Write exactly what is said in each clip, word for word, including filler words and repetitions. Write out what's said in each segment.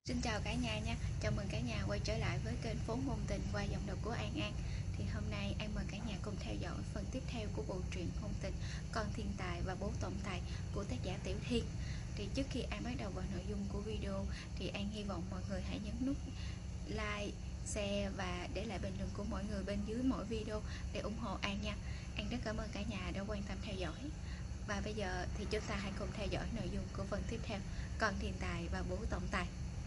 Xin chào cả nhà nha, chào mừng cả nhà quay trở lại với kênh Phố Ngôn Tình qua giọng đọc của An An. Thì hôm nay An mời cả nhà cùng theo dõi phần tiếp theo của bộ truyện ngôn tình Con Thiên Tài và Bố Tổng Tài của tác giả Tiểu Thiên. Thì trước khi An bắt đầu vào nội dung của video thì An hy vọng mọi người hãy nhấn nút like, share và để lại bình luận của mọi người bên dưới mỗi video để ủng hộ An nha. An rất cảm ơn cả nhà đã quan tâm theo dõi. Và bây giờ thì chúng ta hãy cùng theo dõi nội dung của phần tiếp theo, Con Thiên Tài và Bố Tổng Tài.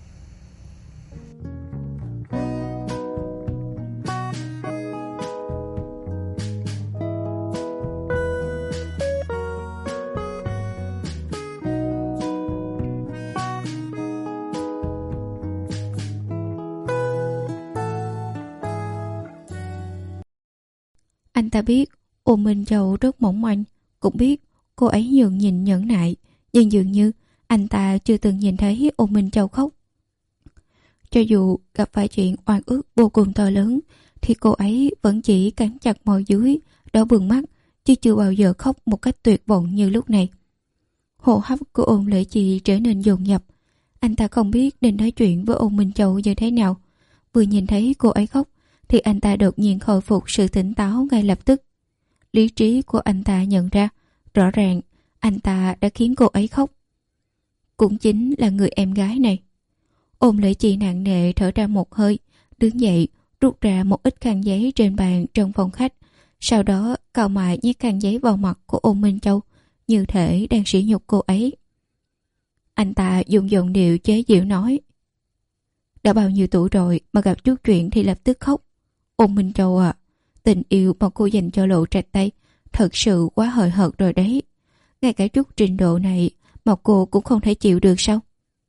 Anh ta biết Ô Minh Châu rất mỏng manh, cũng biết cô ấy nhường nhịn nhẫn nại, nhưng dường như anh ta chưa từng nhìn thấy Ô Minh Châu khóc. Cho dù gặp phải chuyện oan ức vô cùng to lớn thì cô ấy vẫn chỉ cắn chặt môi dưới, đỏ bừng mắt, chứ chưa bao giờ khóc một cách tuyệt vọng như lúc này. Hô hấp của Ôn Lễ Chi trở nên dồn dập. Anh ta không biết nên nói chuyện với Ô Minh Châu như thế nào. Vừa nhìn thấy cô ấy khóc thì anh ta đột nhiên khôi phục sự tỉnh táo ngay lập tức. Lý trí của anh ta nhận ra rõ ràng anh ta đã khiến cô ấy khóc. Cũng chính là người em gái này. Ôn Lễ Chi nặng nề thở ra một hơi, đứng dậy, rút ra một ít khăn giấy trên bàn trong phòng khách, sau đó cau mày nhét khăn giấy vào mặt của Ôn Minh Châu, như thể đang sỉ nhục cô ấy. Anh ta dùng giọng điệu chế giễu nói: đã bao nhiêu tuổi rồi mà gặp chút chuyện thì lập tức khóc. Ôn Minh Châu à, tình yêu mà cô dành cho Lộ Trạch Tây thật sự quá hời hợt rồi đấy. Ngay cả chút trình độ này mà cô cũng không thể chịu được sao?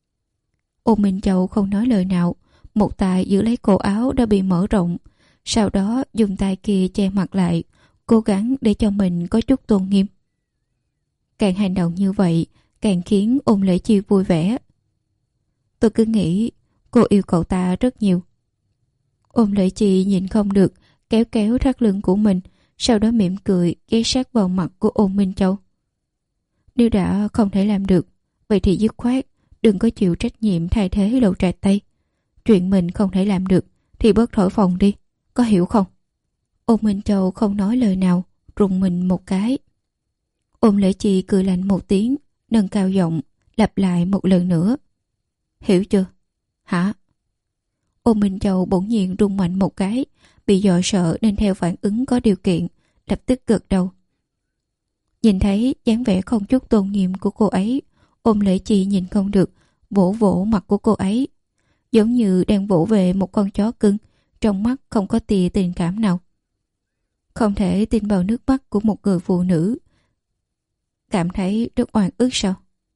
Ôn Minh Châu không nói lời nào, một tay giữ lấy cổ áo đã bị mở rộng, sau đó dùng tay kia che mặt lại, cố gắng để cho mình có chút tôn nghiêm. Càng hành động như vậy càng khiến Ôn Lễ Chi vui vẻ. Tôi cứ nghĩ cô yêu cậu ta rất nhiều. Ôn Lễ Chi nhìn không được, kéo kéo thắt lưng của mình, sau đó mỉm cười ghé sát vào mặt của Ôn Minh Châu. Nếu đã không thể làm được, vậy thì dứt khoát đừng có chịu trách nhiệm thay thế Lộ Trạch Tây. Chuyện mình không thể làm được thì bớt thổi phồng đi, có hiểu không? Ôn Minh Châu không nói lời nào, rùng mình một cái. Ôn Lễ Chi cười lạnh một tiếng, nâng cao giọng, lặp lại một lần nữa. Hiểu chưa? Hả? Ôn Minh Châu bỗng nhiên rung mạnh một cái, bị dọa sợ nên theo phản ứng có điều kiện, lập tức gật đầu. Nhìn thấy dáng vẻ không chút tôn nghiêm của cô ấy, Ôn Lễ Chi nhìn không được, vỗ vỗ mặt của cô ấy, giống như đang vỗ về một con chó cưng, trong mắt không có tia tình cảm nào. Không thể tin vào nước mắt của một người phụ nữ. Cảm thấy rất oan ức sao?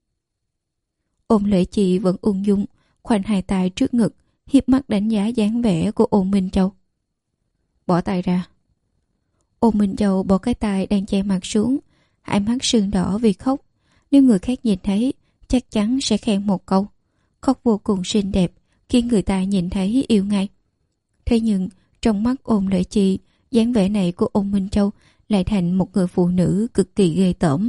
Ôn Lễ Chi vẫn ung dung, khoanh hai tay trước ngực, hiếp mắt đánh giá dáng vẻ của Ôn Minh Châu. Bỏ tay ra. Ôn Minh Châu bỏ cái tay đang che mặt xuống, hai mắt sưng đỏ vì khóc. Nếu người khác nhìn thấy, chắc chắn sẽ khen một câu. Khóc vô cùng xinh đẹp, khiến người ta nhìn thấy yêu ngay. Thế nhưng, trong mắt Ôn Lễ Chi, dáng vẻ này của Ôn Minh Châu lại thành một người phụ nữ cực kỳ ghê tởm.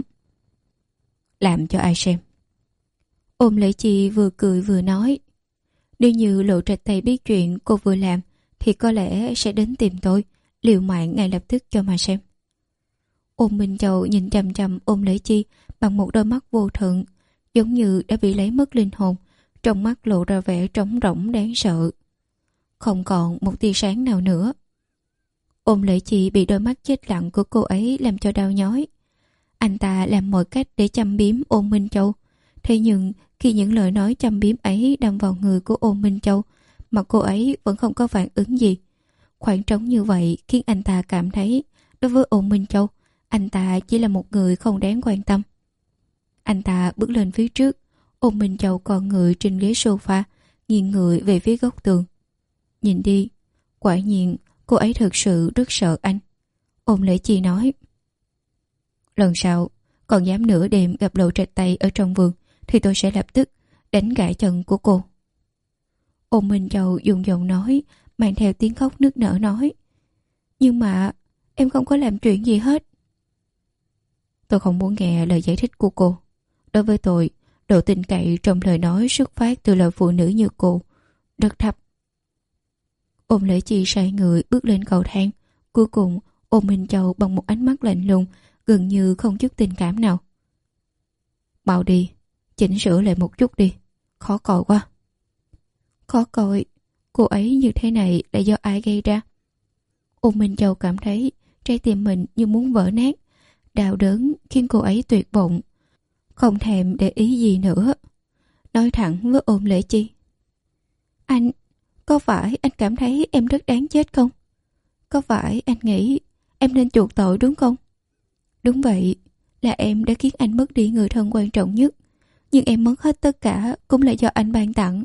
Làm cho ai xem? Ôn Lễ Chi vừa cười vừa nói. Nếu như Lộ Trạch Tây biết chuyện cô vừa làm, thì có lẽ sẽ đến tìm tôi, liều mạng ngay lập tức cho mà xem. Ôn Minh Châu nhìn chằm chằm Ôn Lễ Chi bằng một đôi mắt vô thượng, giống như đã bị lấy mất linh hồn, trong mắt lộ ra vẻ trống rỗng đáng sợ. Không còn một tia sáng nào nữa. Ôn Lễ Chi bị đôi mắt chết lặng của cô ấy làm cho đau nhói. Anh ta làm mọi cách để châm biếm Ôn Minh Châu, thế nhưng khi những lời nói châm biếm ấy đâm vào người của Ôn Minh Châu mà cô ấy vẫn không có phản ứng gì. Khoảng trống như vậy khiến anh ta cảm thấy đối với Ôn Minh Châu, anh ta chỉ là một người không đáng quan tâm. Anh ta bước lên phía trước, Ôn Minh Châu còn người trên ghế sofa, nghiêng người về phía góc tường. Nhìn đi, quả nhiên cô ấy thực sự rất sợ anh. Ôn Lễ Chi nói. Lần sau, còn dám nửa đêm gặp Lộ Trạch Tây ở trong vườn, thì tôi sẽ lập tức đánh gãy chân của cô. Ôn Minh Châu dùng giọng nói, mang theo tiếng khóc nức nở nói. Nhưng mà, em không có làm chuyện gì hết. Tôi không muốn nghe lời giải thích của cô. Đối với tôi, Độ tin cậy trong lời nói xuất phát từ lời phụ nữ như cô rất thấp. Ôn Lễ Chi xoay người bước lên cầu thang, cuối cùng ôm Minh Châu bằng một ánh mắt lạnh lùng, gần như không chút tình cảm nào. Mau đi, chỉnh sửa lại một chút đi, khó coi quá. Khó coi? Cô ấy như thế này là do ai gây ra? Ôn Minh Châu cảm thấy trái tim mình như muốn vỡ nát, đau đớn khiến cô ấy tuyệt vọng, không thèm để ý gì nữa. Nói thẳng với Ôn Lễ Chi: Anh, có phải anh cảm thấy em rất đáng chết không? Có phải anh nghĩ em nên chuộc tội đúng không? Đúng vậy, là em đã khiến anh mất đi người thân quan trọng nhất, nhưng em mất hết tất cả cũng là do anh ban tặng.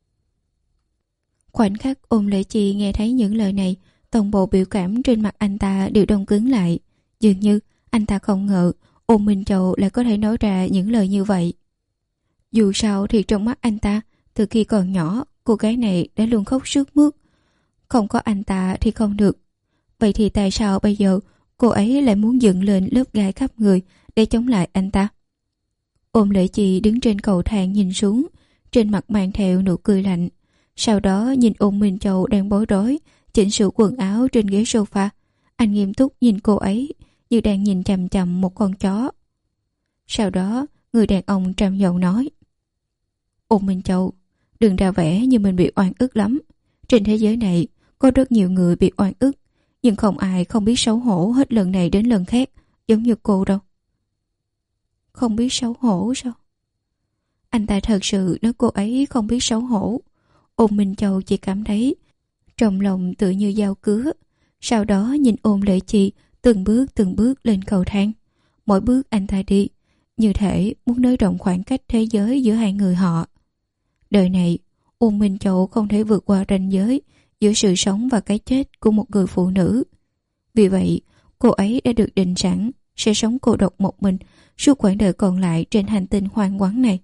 Khoảnh khắc Ôn Lễ Chi nghe thấy những lời này, toàn bộ biểu cảm trên mặt anh ta đều đông cứng lại, dường như anh ta không ngờ Ôn Minh Châu lại có thể nói ra những lời như vậy. Dù sao thì trong mắt anh ta, từ khi còn nhỏ, cô gái này đã luôn khóc sướt mướt. Không có anh ta thì không được. Vậy thì tại sao bây giờ cô ấy lại muốn dựng lên lớp gai khắp người để chống lại anh ta? Ôn Lễ Chi đứng trên cầu thang nhìn xuống, trên mặt mang theo nụ cười lạnh. Sau đó nhìn Ôn Minh Châu đang bối rối chỉnh sửa quần áo trên ghế sofa. Anh nghiêm túc nhìn cô ấy như đang nhìn chằm chằm một con chó. Sau đó người đàn ông trầm giọng nói: Ôn Minh Châu, đừng ra vẻ như mình bị oan ức lắm. Trên thế giới này có rất nhiều người bị oan ức, nhưng không ai không biết xấu hổ hết lần này đến lần khác giống như cô đâu. Không biết xấu hổ sao? Anh ta thật sự nói cô ấy không biết xấu hổ. Ôn Minh Châu chỉ cảm thấy trong lòng tự như dao cứa. Sau đó nhìn Ôn Lễ Chi từng bước từng bước lên cầu thang. Mỗi bước anh ta đi như thể muốn nới rộng khoảng cách thế giới giữa hai người họ. Đời này Ôn Minh Châu không thể vượt qua ranh giới giữa sự sống và cái chết của một người phụ nữ. Vì vậy cô ấy đã được định sẵn sẽ sống cô độc một mình suốt quãng đời còn lại trên hành tinh hoang vắng này.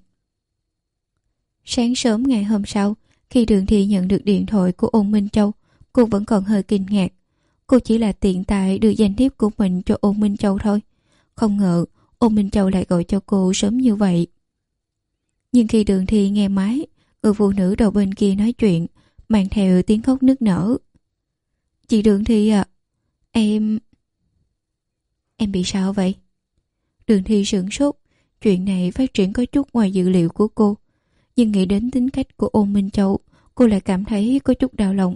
Sáng sớm ngày hôm sau, khi Đường Thi nhận được điện thoại của Ôn Minh Châu, cô vẫn còn hơi kinh ngạc. Cô chỉ là tiện tay đưa danh thiếp của mình cho Ôn Minh Châu thôi. Không ngờ Ôn Minh Châu lại gọi cho cô sớm như vậy. Nhưng khi Đường Thi nghe máy, người phụ nữ đầu bên kia nói chuyện, mang theo tiếng khóc nức nở. Chị Đường Thi à, em... Em bị sao vậy? Đường Thi sửng sốt, chuyện này phát triển có chút ngoài dự liệu của cô. Nhưng nghĩ đến tính cách của Ôn Minh Châu, cô lại cảm thấy có chút đau lòng.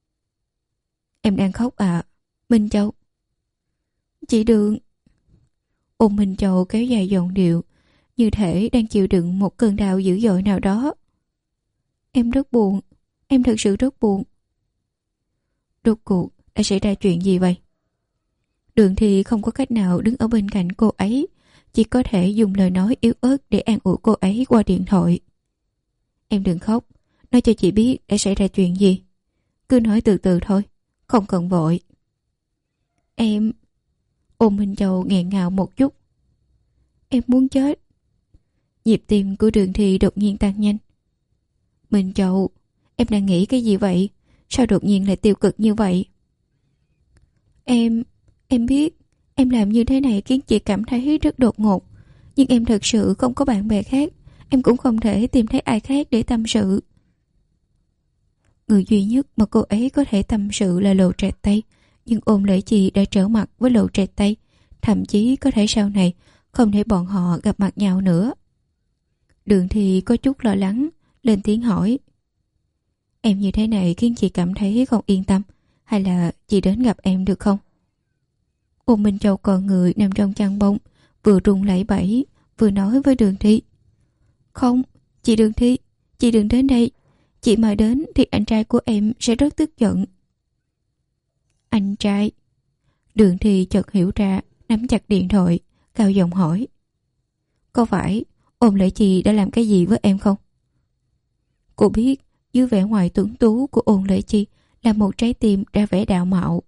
Em đang khóc à, Minh Châu? Chị Đường... Ôn Minh Châu kéo dài giọng điệu, như thể đang chịu đựng một cơn đau dữ dội nào đó. Em rất buồn, em thật sự rất buồn. Rốt cuộc đã xảy ra chuyện gì vậy? Đường Thi không có cách nào đứng ở bên cạnh cô ấy, chỉ có thể dùng lời nói yếu ớt để an ủi cô ấy qua điện thoại. Em đừng khóc, nói cho chị biết đã xảy ra chuyện gì. Cứ nói từ từ thôi, không cần vội. Em... Ôn Minh Châu nghẹn ngào một chút. Em muốn chết. Nhịp tim của Đường Thi đột nhiên tăng nhanh. Minh Châu, em đang nghĩ cái gì vậy? Sao đột nhiên lại tiêu cực như vậy? Em... Em biết em làm như thế này khiến chị cảm thấy rất đột ngột. Nhưng em thật sự không có bạn bè khác. Em cũng không thể tìm thấy ai khác để tâm sự. Người duy nhất mà cô ấy có thể tâm sự là Lộ Trạch Tây. Nhưng Ôn Lễ Chi đã trở mặt với Lộ Trạch Tây. Thậm chí có thể sau này không để bọn họ gặp mặt nhau nữa. Đường Thi có chút lo lắng, lên tiếng hỏi. Em như thế này khiến chị cảm thấy không yên tâm. Hay là chị đến gặp em được không? Ôn Minh Châu còn người nằm trong chăn bông, vừa run lẩy bẩy, vừa nói với Đường Thi. Không, chị Đường Thi, chị đừng đến đây. Chị mà đến thì anh trai của em sẽ rất tức giận. Anh trai? Đường Thi chợt hiểu ra, nắm chặt điện thoại, cao giọng hỏi. Có phải Ôn Lễ Chi đã làm cái gì với em không? Cô biết dưới vẻ ngoài tuấn tú của Ôn Lễ Chi là một trái tim đã vẻ đạo mạo.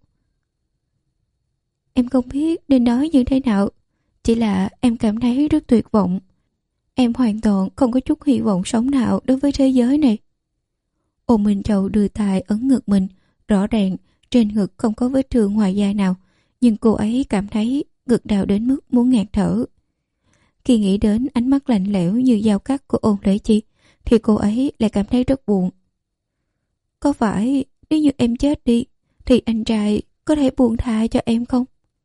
Em không biết nên nói như thế nào. Chỉ là em cảm thấy rất tuyệt vọng. Em hoàn toàn không có chút hy vọng sống nào đối với thế giới này. Ôn Minh Châu đưa tay ấn ngực mình. Rõ ràng trên ngực không có vết thương ngoài da nào, nhưng cô ấy cảm thấy ngực đau đến mức muốn ngạt thở. Khi nghĩ đến ánh mắt lạnh lẽo như dao cắt của Ôn Lễ Chi thì cô ấy lại cảm thấy rất buồn. Có phải nếu như em chết đi thì anh trai có thể buông tha cho em không?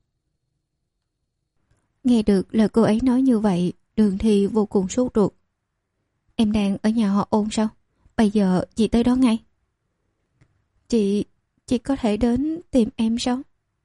Nghe được lời cô ấy nói như vậy, Đường Thi vô cùng sốt ruột. Em đang ở nhà họ Ôn sao? Bây giờ chị tới đó ngay. Chị, chị có thể đến tìm em sao?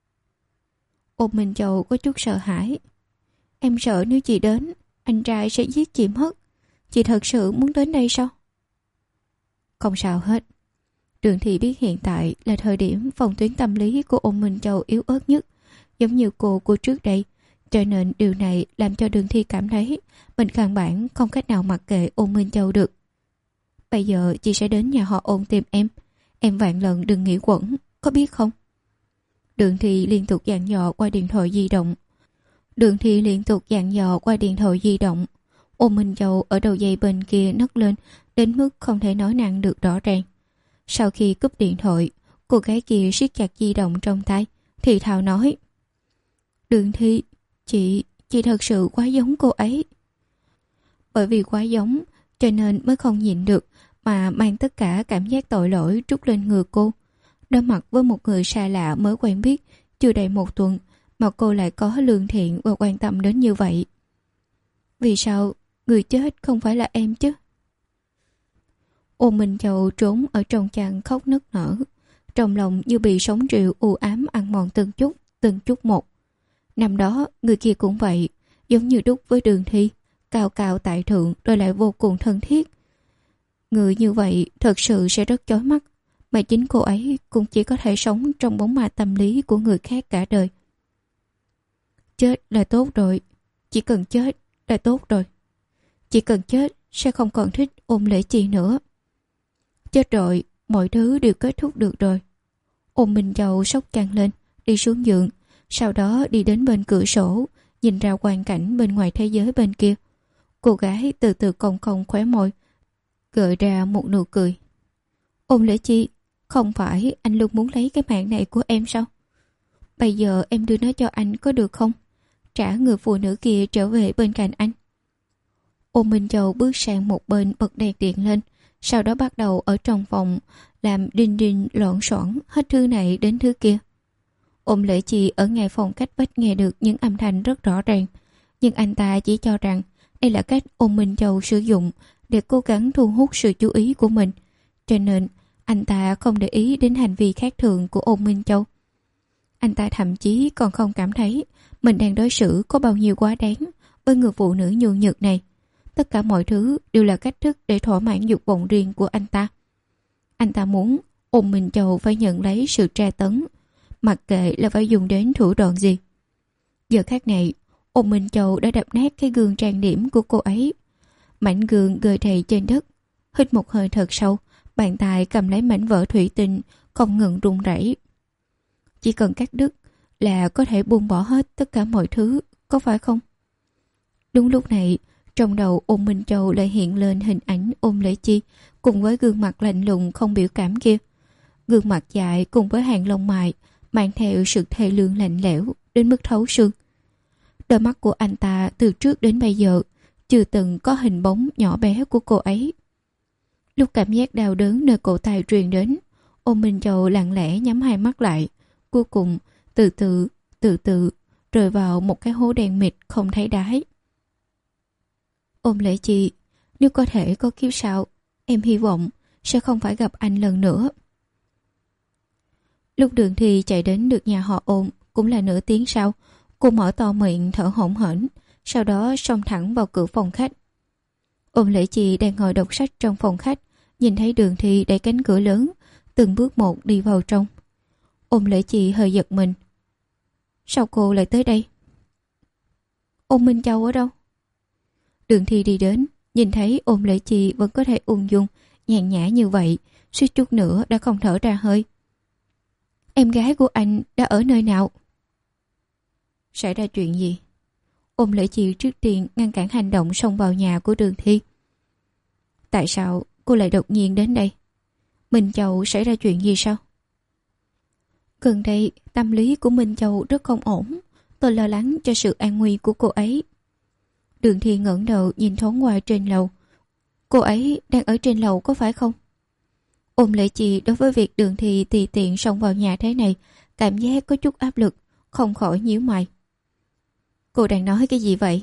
Ôn Minh Châu có chút sợ hãi. Em sợ nếu chị đến, anh trai sẽ giết chị mất. Chị thật sự muốn đến đây sao? Không sao hết. Đường Thị biết hiện tại là thời điểm phòng tuyến tâm lý của Ôn Minh Châu yếu ớt nhất, giống như cô của trước đây. Cho nên điều này làm cho Đường Thi cảm thấy mình căn bản không cách nào mặc kệ Ôn Minh Châu được. Bây giờ chị sẽ đến nhà họ Ôn tìm em. Em vạn lần đừng nghĩ quẩn, có biết không? Đường Thi liên tục dặn dò qua điện thoại di động. Đường Thi liên tục dặn dò qua điện thoại di động. Ôn Minh Châu ở đầu dây bên kia nấc lên đến mức không thể nói năng được rõ ràng. Sau khi cúp điện thoại, cô gái kia siết chặt di động trong tay, thì thào nói: Đường Thi, chị, chị thật sự quá giống cô ấy. Bởi vì quá giống, cho nên mới không nhịn được mà mang tất cả cảm giác tội lỗi trút lên người cô. Đối mặt với một người xa lạ mới quen biết chưa đầy một tuần mà cô lại có lương thiện và quan tâm đến như vậy. Vì sao người chết không phải là em chứ? Ôn Minh Châu trốn ở trong chăn khóc nức nở, trong lòng như bị sóng triệu u ám ăn mòn từng chút, từng chút một. Năm đó người kia cũng vậy, giống như đúc với Đường Thi, cao cao tại thượng rồi lại vô cùng thân thiết. Người như vậy thật sự sẽ rất chói mắt, mà chính cô ấy cũng chỉ có thể sống trong bóng ma tâm lý của người khác cả đời. Chết là tốt rồi, chỉ cần chết là tốt rồi. Chỉ cần chết sẽ không còn thích Ôn Lễ Chi nữa. Chết rồi, mọi thứ đều kết thúc được rồi. Ôn Minh Châu sốc chăn lên, đi xuống giường, sau đó đi đến bên cửa sổ, nhìn ra quang cảnh bên ngoài thế giới bên kia. Cô gái từ từ cong cong khóe môi, gợi ra một nụ cười. Ôn Lễ Chi, không phải anh luôn muốn lấy cái mạng này của em sao? Bây giờ em đưa nó cho anh có được không? Trả người phụ nữ kia trở về bên cạnh anh. Ôn Minh Châu bước sang một bên bật đèn điện lên, sau đó bắt đầu ở trong phòng làm đinh đinh loạn soảng hết thứ này đến thứ kia. Ôn Lễ Chi ở ngay phòng cách vách nghe được những âm thanh rất rõ ràng, nhưng anh ta chỉ cho rằng đây là cách Ôn Minh Châu sử dụng để cố gắng thu hút sự chú ý của mình, cho nên anh ta không để ý đến hành vi khác thường của Ôn Minh Châu. Anh ta thậm chí còn không cảm thấy mình đang đối xử có bao nhiêu quá đáng với người phụ nữ nhu nhược này. Tất cả mọi thứ đều là cách thức để thỏa mãn dục vọng riêng của anh ta. Anh ta muốn Ôn Minh Châu phải nhận lấy sự tra tấn, mặc kệ là phải dùng đến thủ đoạn gì. Giờ khác này, Ôn Minh Châu đã đập nát cái gương trang điểm của cô ấy. Mảnh gương gơi đầy trên đất. Hít một hơi thật sâu, bàn tay cầm lấy mảnh vỡ thủy tinh không ngừng run rẩy. Chỉ cần cắt đứt là có thể buông bỏ hết tất cả mọi thứ, có phải không? Đúng lúc này, trong đầu Ôn Minh Châu lại hiện lên hình ảnh Ôn Lễ Chi cùng với gương mặt lạnh lùng không biểu cảm kia. Gương mặt dại cùng với hàng lông mày mang theo sự thê lương lạnh lẽo đến mức thấu xương. Đôi mắt của anh ta từ trước đến bây giờ chưa từng có hình bóng nhỏ bé của cô ấy. Lúc cảm giác đau đớn nơi cổ tay truyền đến, Ôn Minh Châu lặng lẽ nhắm hai mắt lại, cuối cùng từ từ, từ từ rơi vào một cái hố đen mịt không thấy đáy. Ôn Lễ Chi, nếu có thể có kiếp sau, em hy vọng sẽ không phải gặp anh lần nữa. Lúc Đường Thi chạy đến được nhà họ Ôn cũng là nửa tiếng sau. Cô mở to miệng thở hổn hển, sau đó xông thẳng vào cửa phòng khách. Ôn Lễ Chi đang ngồi đọc sách trong phòng khách, nhìn thấy Đường Thi đẩy cánh cửa lớn, từng bước một đi vào trong. Ôn Lễ Chi hơi giật mình. Sao cô lại tới đây? Ôn Minh Châu ở đâu? Đường Thi đi đến, nhìn thấy Ôn Lễ Chi vẫn có thể ung dung, nhàn nhã như vậy, suýt chút nữa đã không thở ra hơi. Em gái của anh đã ở nơi nào? Xảy ra chuyện gì? Ôn Lễ Chi trước tiên ngăn cản hành động xông vào nhà của Đường Thi. Tại sao cô lại đột nhiên đến đây? Minh Châu xảy ra chuyện gì sao? Gần đây tâm lý của Minh Châu rất không ổn. Tôi lo lắng cho sự an nguy của cô ấy. Đường Thi ngẩng đầu nhìn thoáng qua trên lầu. Cô ấy đang ở trên lầu có phải không? Ôn Lễ Chi đối với việc Đường Thi tùy tiện xông vào nhà thế này cảm giác có chút áp lực, không khỏi nhíu mày. Cô đang nói cái gì vậy?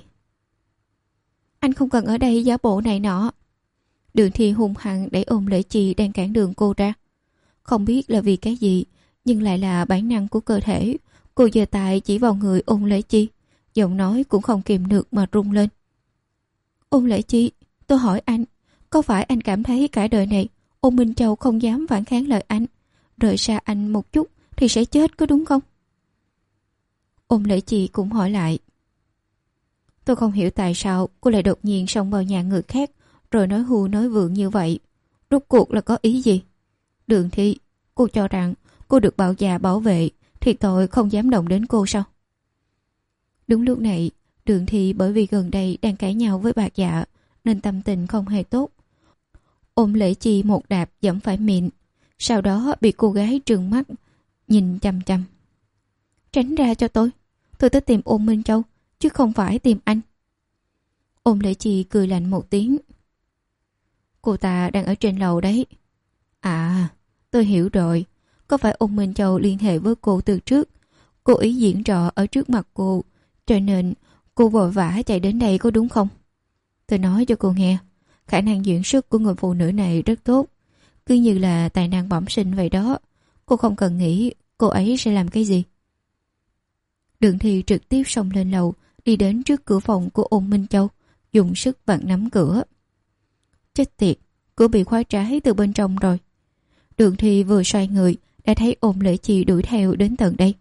Anh không cần ở đây giả bộ này nọ. Đường Thi hung hăng đẩy Ôn Lễ Chi đang cản đường cô ra. Không biết là vì cái gì, nhưng lại là bản năng của cơ thể. Cô giơ tay chỉ vào người Ôn Lễ Chi, giọng nói cũng không kìm được mà rung lên. Ôn Lễ Chi, tôi hỏi anh, có phải anh cảm thấy cả đời này Ôn Minh Châu không dám phản kháng lời anh, rời xa anh một chút thì sẽ chết có đúng không? Ôn Lễ Chi cũng hỏi lại. Tôi không hiểu tại sao cô lại đột nhiên xông vào nhà người khác rồi nói hù nói vượng như vậy. Rốt cuộc là có ý gì? Đường Thi, cô cho rằng cô được bảo già bảo vệ thì tôi không dám động đến cô sao? Đúng lúc này, Đường Thi bởi vì gần đây đang cãi nhau với bà Dạ nên tâm tình không hề tốt. Ôn Lễ Chi một đạp dẫm phải miệng, sau đó bị cô gái trừng mắt nhìn chằm chằm. Tránh ra cho tôi, tôi tới tìm Ôn Minh Châu chứ không phải tìm anh. Ôn Lễ Chi cười lạnh một tiếng. Cô ta đang ở trên lầu đấy. À, tôi hiểu rồi. Có phải Ôn Minh Châu liên hệ với cô từ trước, cô ý diễn trò ở trước mặt cô, cho nên cô vội vã chạy đến đây có đúng không? Tôi nói cho cô nghe, khả năng diễn xuất của người phụ nữ này rất tốt, cứ như là tài năng bẩm sinh vậy đó. Cô không cần nghĩ cô ấy sẽ làm cái gì. Đường Thi trực tiếp xông lên lầu, đi đến trước cửa phòng của Ôn Minh Châu, dùng sức vặn nắm cửa. Chết tiệt, cửa bị khóa trái từ bên trong rồi. Đường Thi vừa xoay người đã thấy Ôn Lễ Chi đuổi theo đến tận đây.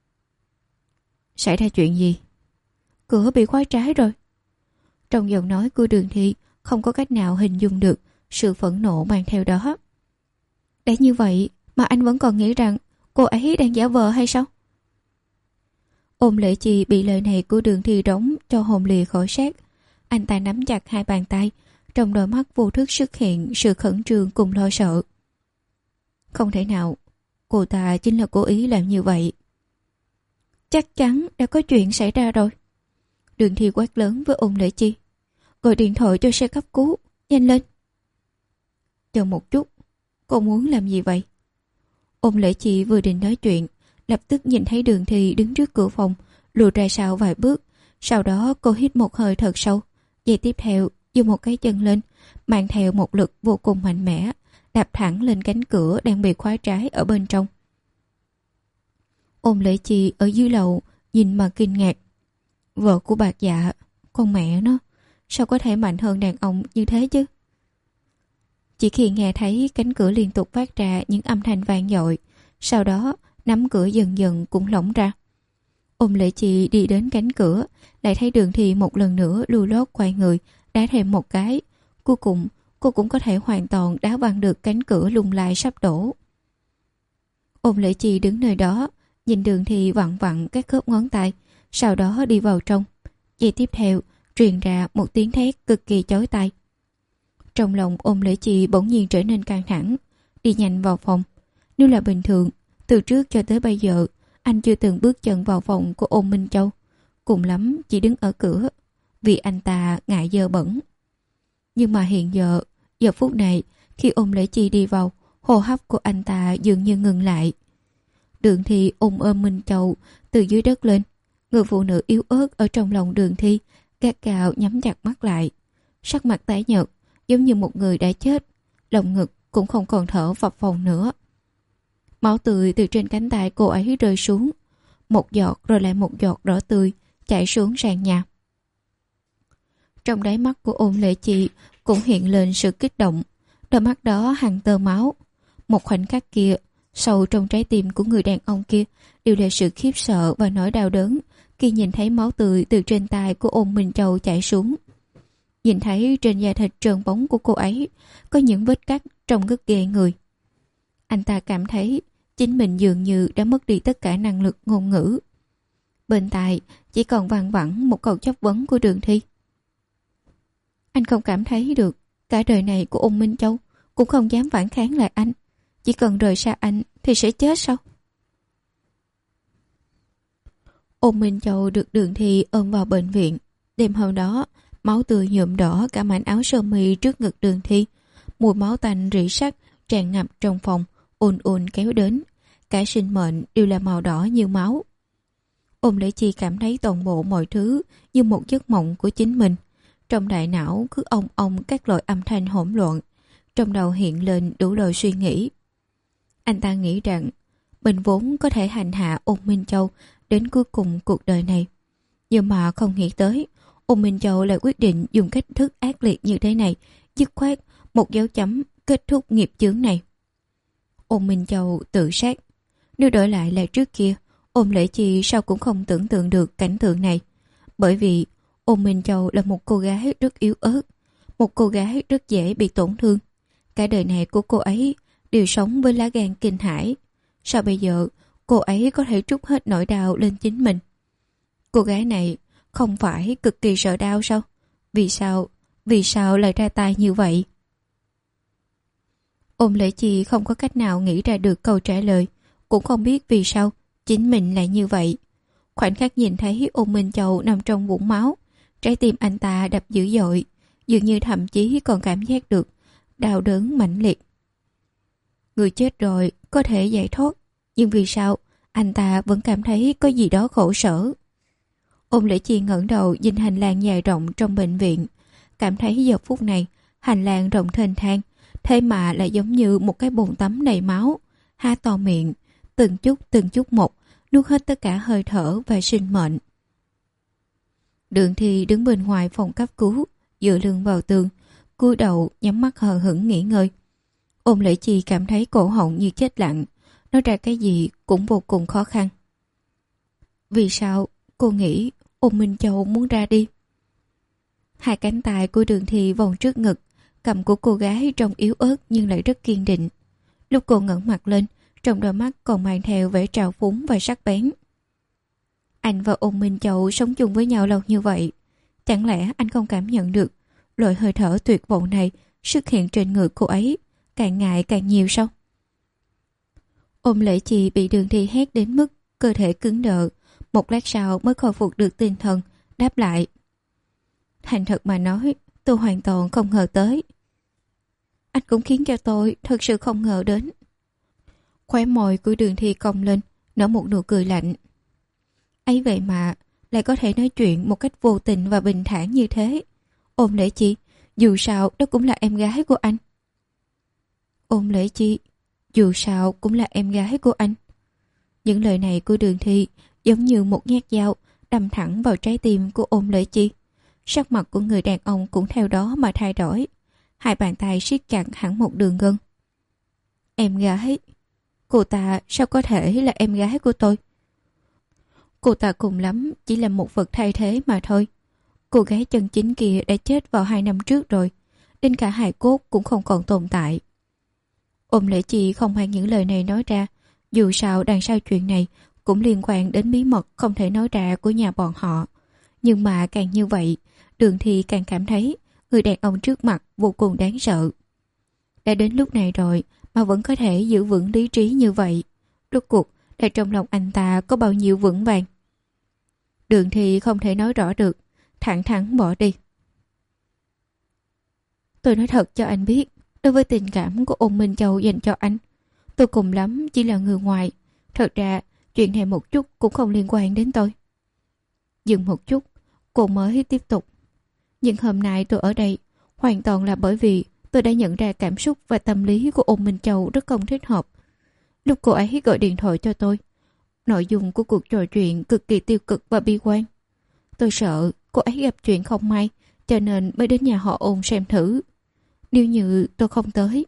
Xảy ra chuyện gì? Cửa bị khóa trái rồi. Trong giọng nói của Đường Thi không có cách nào hình dung được sự phẫn nộ mang theo đó. Đã như vậy mà anh vẫn còn nghĩ rằng cô ấy đang giả vờ hay sao? Ôn Lễ Chi bị lời này của Đường Thi đóng cho hồn lìa khỏi xác. Anh ta nắm chặt hai bàn tay, trong đôi mắt vô thức xuất hiện sự khẩn trương cùng lo sợ. Không thể nào, cô ta chính là cố ý làm như vậy. Chắc chắn đã có chuyện xảy ra rồi. Đường Thi quát lớn với Ôn Lễ Chi. Gọi điện thoại cho xe cấp cứu, nhanh lên. Chờ một chút, cô muốn làm gì vậy? Ôn Lễ Chi vừa định nói chuyện, lập tức nhìn thấy Đường Thi đứng trước cửa phòng, lùi ra sau vài bước. Sau đó cô hít một hơi thật sâu, giây tiếp theo giơ một cái chân lên, mang theo một lực vô cùng mạnh mẽ, đạp thẳng lên cánh cửa đang bị khóa trái ở bên trong. Ôn Lễ Chi ở dưới lầu nhìn mà kinh ngạc. Vợ của Bạc Dạ, con mẹ nó, sao có thể mạnh hơn đàn ông như thế chứ? Chỉ khi nghe thấy cánh cửa liên tục phát ra những âm thanh vang dội, sau đó nắm cửa dần dần cũng lỏng ra. Ôn Lễ Chi đi đến cánh cửa, lại thấy Đường Thi một lần nữa lưu lót quay người, đá thêm một cái. Cuối cùng, cô cũng có thể hoàn toàn đá văng được cánh cửa lung lay sắp đổ. Ôn Lễ Chi đứng nơi đó, nhìn Đường Thi vặn vặn các khớp ngón tay, sau đó đi vào trong. Giây tiếp theo, truyền ra một tiếng thét cực kỳ chói tai. Trong lòng Ôn Lễ Chi bỗng nhiên trở nên căng thẳng, đi nhanh vào phòng. Nếu là bình thường, từ trước cho tới bây giờ, anh chưa từng bước chân vào phòng của Ôn Minh Châu, cùng lắm chỉ đứng ở cửa, vì anh ta ngại dơ bẩn. Nhưng mà hiện giờ, giờ phút này, khi Ôn Lễ Chi đi vào, hô hấp của anh ta dường như ngừng lại. Đường Thi ôm ôm Minh Châu từ dưới đất lên. Người phụ nữ yếu ớt ở trong lòng Đường Thi gắt gao nhắm chặt mắt lại, sắc mặt tái nhợt giống như một người đã chết, lồng ngực cũng không còn thở phập phồng nữa. Máu tươi từ trên cánh tay cô ấy rơi xuống, một giọt rồi lại một giọt đỏ tươi chảy xuống sàn nhà. Trong đáy mắt của Ôn Lễ Chi cũng hiện lên sự kích động, đôi mắt đó hằn tơ máu. Một khoảnh khắc kia, sâu trong trái tim của người đàn ông kia đều là sự khiếp sợ và nỗi đau đớn khi nhìn thấy máu tươi từ trên tay của Ôn Minh Châu chảy xuống. Nhìn thấy trên da thịt trơn bóng của cô ấy có những vết cắt trông rất ghê người. Anh ta cảm thấy chính mình dường như đã mất đi tất cả năng lực ngôn ngữ. Bên tai chỉ còn văng vẳng một câu chất vấn của Đường Thi. Anh không cảm thấy được cả đời này của Ôn Minh Châu cũng không dám phản kháng lại anh, chỉ cần rời xa anh thì sẽ chết sao? Ôn Minh Châu được Đường Thi ôm vào bệnh viện. Đêm hôm đó máu tươi nhuộm đỏ cả mảnh áo sơ mi trước ngực Đường Thi. Mùi máu tanh rỉ sắt tràn ngập trong phòng, ùn ùn kéo đến. Cả sinh mệnh đều là màu đỏ như máu. Ôn Lễ Chi cảm thấy toàn bộ mọi thứ như một giấc mộng của chính mình. Trong đại não cứ ong ong các loại âm thanh hỗn loạn. Trong đầu hiện lên đủ loại suy nghĩ. Anh ta nghĩ rằng mình vốn có thể hành hạ Ôn Minh Châu đến cuối cùng cuộc đời này. Nhưng mà không nghĩ tới, Ôn Minh Châu lại quyết định dùng cách thức ác liệt như thế này, dứt khoát một dấu chấm kết thúc nghiệp chướng này. Ôn Minh Châu tự sát. Nếu đổi lại là trước kia, Ôn Lễ Chi sao cũng không tưởng tượng được cảnh tượng này. Bởi vì Ôn Minh Châu là một cô gái rất yếu ớt, một cô gái rất dễ bị tổn thương. Cả đời này của cô ấy đều sống với lá gan kinh hãi. Sao bây giờ cô ấy có thể trút hết nỗi đau lên chính mình? Cô gái này không phải cực kỳ sợ đau sao? Vì sao, vì sao lại ra tay như vậy? Ôn Lễ Chi không có cách nào nghĩ ra được câu trả lời, cũng không biết vì sao chính mình lại như vậy. Khoảnh khắc nhìn thấy Ôn Minh Châu nằm trong vũng máu, trái tim anh ta đập dữ dội, dường như thậm chí còn cảm giác được đau đớn mãnh liệt. Người chết rồi có thể giải thoát, nhưng vì sao anh ta vẫn cảm thấy có gì đó khổ sở? Ôn Lễ Chi ngẩng đầu nhìn hành lang dài rộng trong bệnh viện, cảm thấy giờ phút này hành lang rộng thênh thang, thế mà lại giống như một cái bồn tắm đầy máu. Há to miệng, từng chút từng chút một nuốt hết tất cả hơi thở và sinh mệnh. Đường Thi đứng bên ngoài phòng cấp cứu, dựa lưng vào tường, cúi đầu nhắm mắt hờ hững nghỉ ngơi. Ôn Lễ Chi cảm thấy cổ họng như chết lặng, nói ra cái gì cũng vô cùng khó khăn. Vì sao cô nghĩ Ôn Minh Châu muốn ra đi? Hai cánh tay của Đường Thi vòng trước ngực, cầm của cô gái trông yếu ớt nhưng lại rất kiên định. Lúc cô ngẩng mặt lên, trong đôi mắt còn mang theo vẻ trào phúng và sắc bén. Anh và Ôn Minh Châu sống chung với nhau lâu như vậy, chẳng lẽ anh không cảm nhận được loại hơi thở tuyệt vọng này xuất hiện trên người cô ấy càng ngày càng nhiều sao? Ôn Lễ Chi bị Đường Thi hét đến mức cơ thể cứng đờ, một lát sau mới khôi phục được tinh thần, đáp lại. Thành thật mà nói, tôi hoàn toàn không ngờ tới. Anh cũng khiến cho tôi thật sự không ngờ đến. Khóe môi của Đường Thi cong lên, nở một nụ cười lạnh. Ấy vậy mà lại có thể nói chuyện một cách vô tình và bình thản như thế. Ôn Lễ Chi, dù sao đó cũng là em gái của anh. Ôn Lễ Chi, dù sao cũng là em gái của anh. Những lời này của Đường Thi giống như một nhát dao đâm thẳng vào trái tim của Ôn Lễ Chi. Sắc mặt của người đàn ông cũng theo đó mà thay đổi. Hai bàn tay siết chặt hẳn một đường gân. Em gái? Cô ta sao có thể là em gái của tôi? Cô ta cùng lắm chỉ là một vật thay thế mà thôi. Cô gái chân chính kia đã chết vào hai năm trước rồi, đến cả hài cốt cũng không còn tồn tại. Ôn Lễ Chi không mang những lời này nói ra, dù sao đằng sau chuyện này cũng liên quan đến bí mật không thể nói ra của nhà bọn họ. Nhưng mà càng như vậy, Đường Thi càng cảm thấy người đàn ông trước mặt vô cùng đáng sợ. Đã đến lúc này rồi mà vẫn có thể giữ vững lý trí như vậy. Rốt cuộc là trong lòng anh ta có bao nhiêu vững vàng? Đường Thi không thể nói rõ được, thẳng thắn bỏ đi. Tôi nói thật cho anh biết, đối với tình cảm của Ôn Minh Châu dành cho anh, tôi cùng lắm chỉ là người ngoài. Thật ra chuyện này một chút cũng không liên quan đến tôi. Dừng một chút, cô mới tiếp tục. Nhưng hôm nay tôi ở đây hoàn toàn là bởi vì tôi đã nhận ra cảm xúc và tâm lý của Ôn Minh Châu rất không thích hợp. Lúc cô ấy gọi điện thoại cho tôi, nội dung của cuộc trò chuyện cực kỳ tiêu cực và bi quan. Tôi sợ cô ấy gặp chuyện không may, cho nên mới đến nhà họ Ôn xem thử. Nếu như tôi không tới,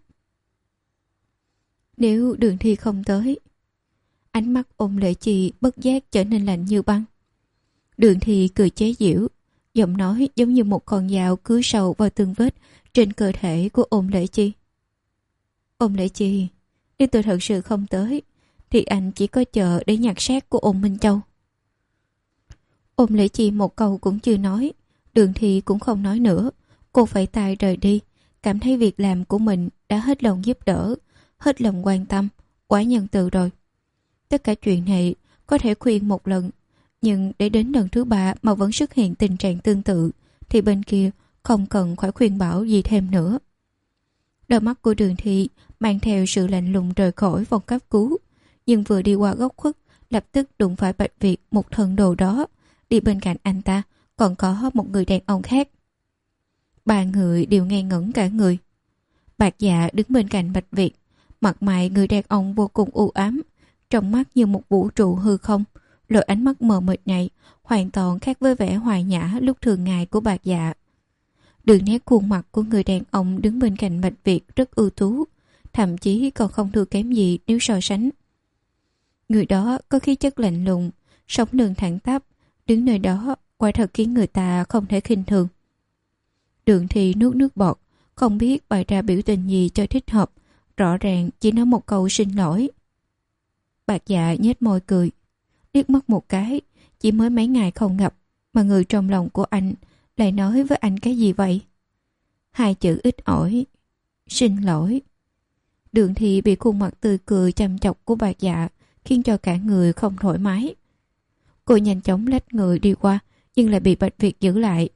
Nếu Đường Thi không tới. Ánh mắt Ôn Lễ Chi bất giác trở nên lạnh như băng. Đường Thi cười chế giễu, giọng nói giống như một con dao cứa sâu vào từng vết trên cơ thể của Ôn Lễ Chi. Ôn Lễ Chi, nếu tôi thật sự không tới, thì anh chỉ có chờ để nhặt xác của Ôn Minh Châu. Ôn Lễ Chi một câu cũng chưa nói, Đường Thi cũng không nói nữa. Cô phải tay rời đi, cảm thấy việc làm của mình đã hết lòng giúp đỡ, hết lòng quan tâm, quá nhân từ rồi. Tất cả chuyện này có thể khuyên một lần, nhưng để đến lần thứ ba mà vẫn xuất hiện tình trạng tương tự thì bên kia không cần phải khuyên bảo gì thêm nữa. Đôi mắt của Đường Thi mang theo sự lạnh lùng rời khỏi phòng cấp cứu, nhưng vừa đi qua góc khuất lập tức đụng phải Bạch Việt, một thần đồ đó. Đi bên cạnh anh ta còn có một người đàn ông khác. Ba người đều ngây ngẩn cả người. Bạc Dạ đứng bên cạnh Bạch Việt, mặt mày người đàn ông vô cùng u ám, trong mắt như một vũ trụ hư không. Loại ánh mắt mờ mịt này hoàn toàn khác với vẻ hòa nhã lúc thường ngày của Bạc Dạ. Đường nét khuôn mặt của người đàn ông đứng bên cạnh Bạch Việt rất ưu tú, thậm chí còn không thua kém gì nếu so sánh. Người đó có khí chất lạnh lùng, sống lưng thẳng tắp, đứng nơi đó quả thật khiến người ta không thể khinh thường. Đường Thi nuốt nước bọt, không biết bày ra biểu tình gì cho thích hợp, rõ ràng chỉ nói một câu xin lỗi. Bạc Dạ nhếch môi cười, liếc mắt một cái, chỉ mới mấy ngày không gặp mà người trong lòng của anh lại nói với anh cái gì vậy? Hai chữ ít ỏi, xin lỗi. Đường Thi bị khuôn mặt tươi cười chăm chọc của Bạc Dạ khiến cho cả người không thoải mái. Cô nhanh chóng lách người đi qua, nhưng lại bị Bạch Việt giữ lại.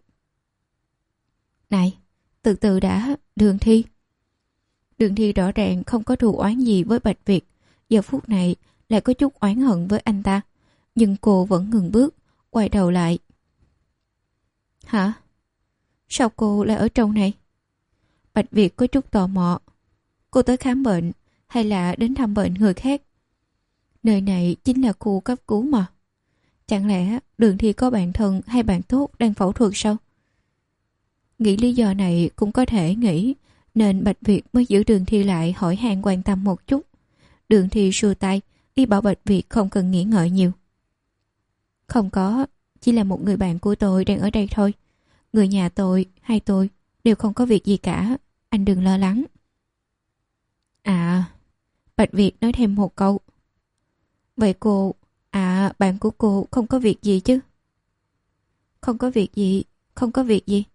Này, từ từ đã, Đường Thi. Đường Thi rõ ràng không có thù oán gì với Bạch Việt, giờ phút này lại có chút oán hận với anh ta, nhưng cô vẫn ngừng bước, quay đầu lại. Hả? Sao cô lại ở trong này? Bạch Việt có chút tò mò. Cô tới khám bệnh hay là đến thăm bệnh người khác? Nơi này chính là khu cấp cứu mà. Chẳng lẽ Đường Thi có bạn thân hay bạn tốt đang phẫu thuật sao? Nghĩ lý do này cũng có thể nghĩ, nên Bạch Việt mới giữ Đường Thi lại hỏi han quan tâm một chút. Đường Thi xua tay, ý bảo Bạch Việt không cần nghĩ ngợi nhiều. Không có, chỉ là một người bạn của tôi đang ở đây thôi. Người nhà tôi hay tôi đều không có việc gì cả, anh đừng lo lắng. À, Bạch Việt nói thêm một câu. Vậy cô, à bạn của cô không có việc gì chứ? Không có việc gì, không có việc gì.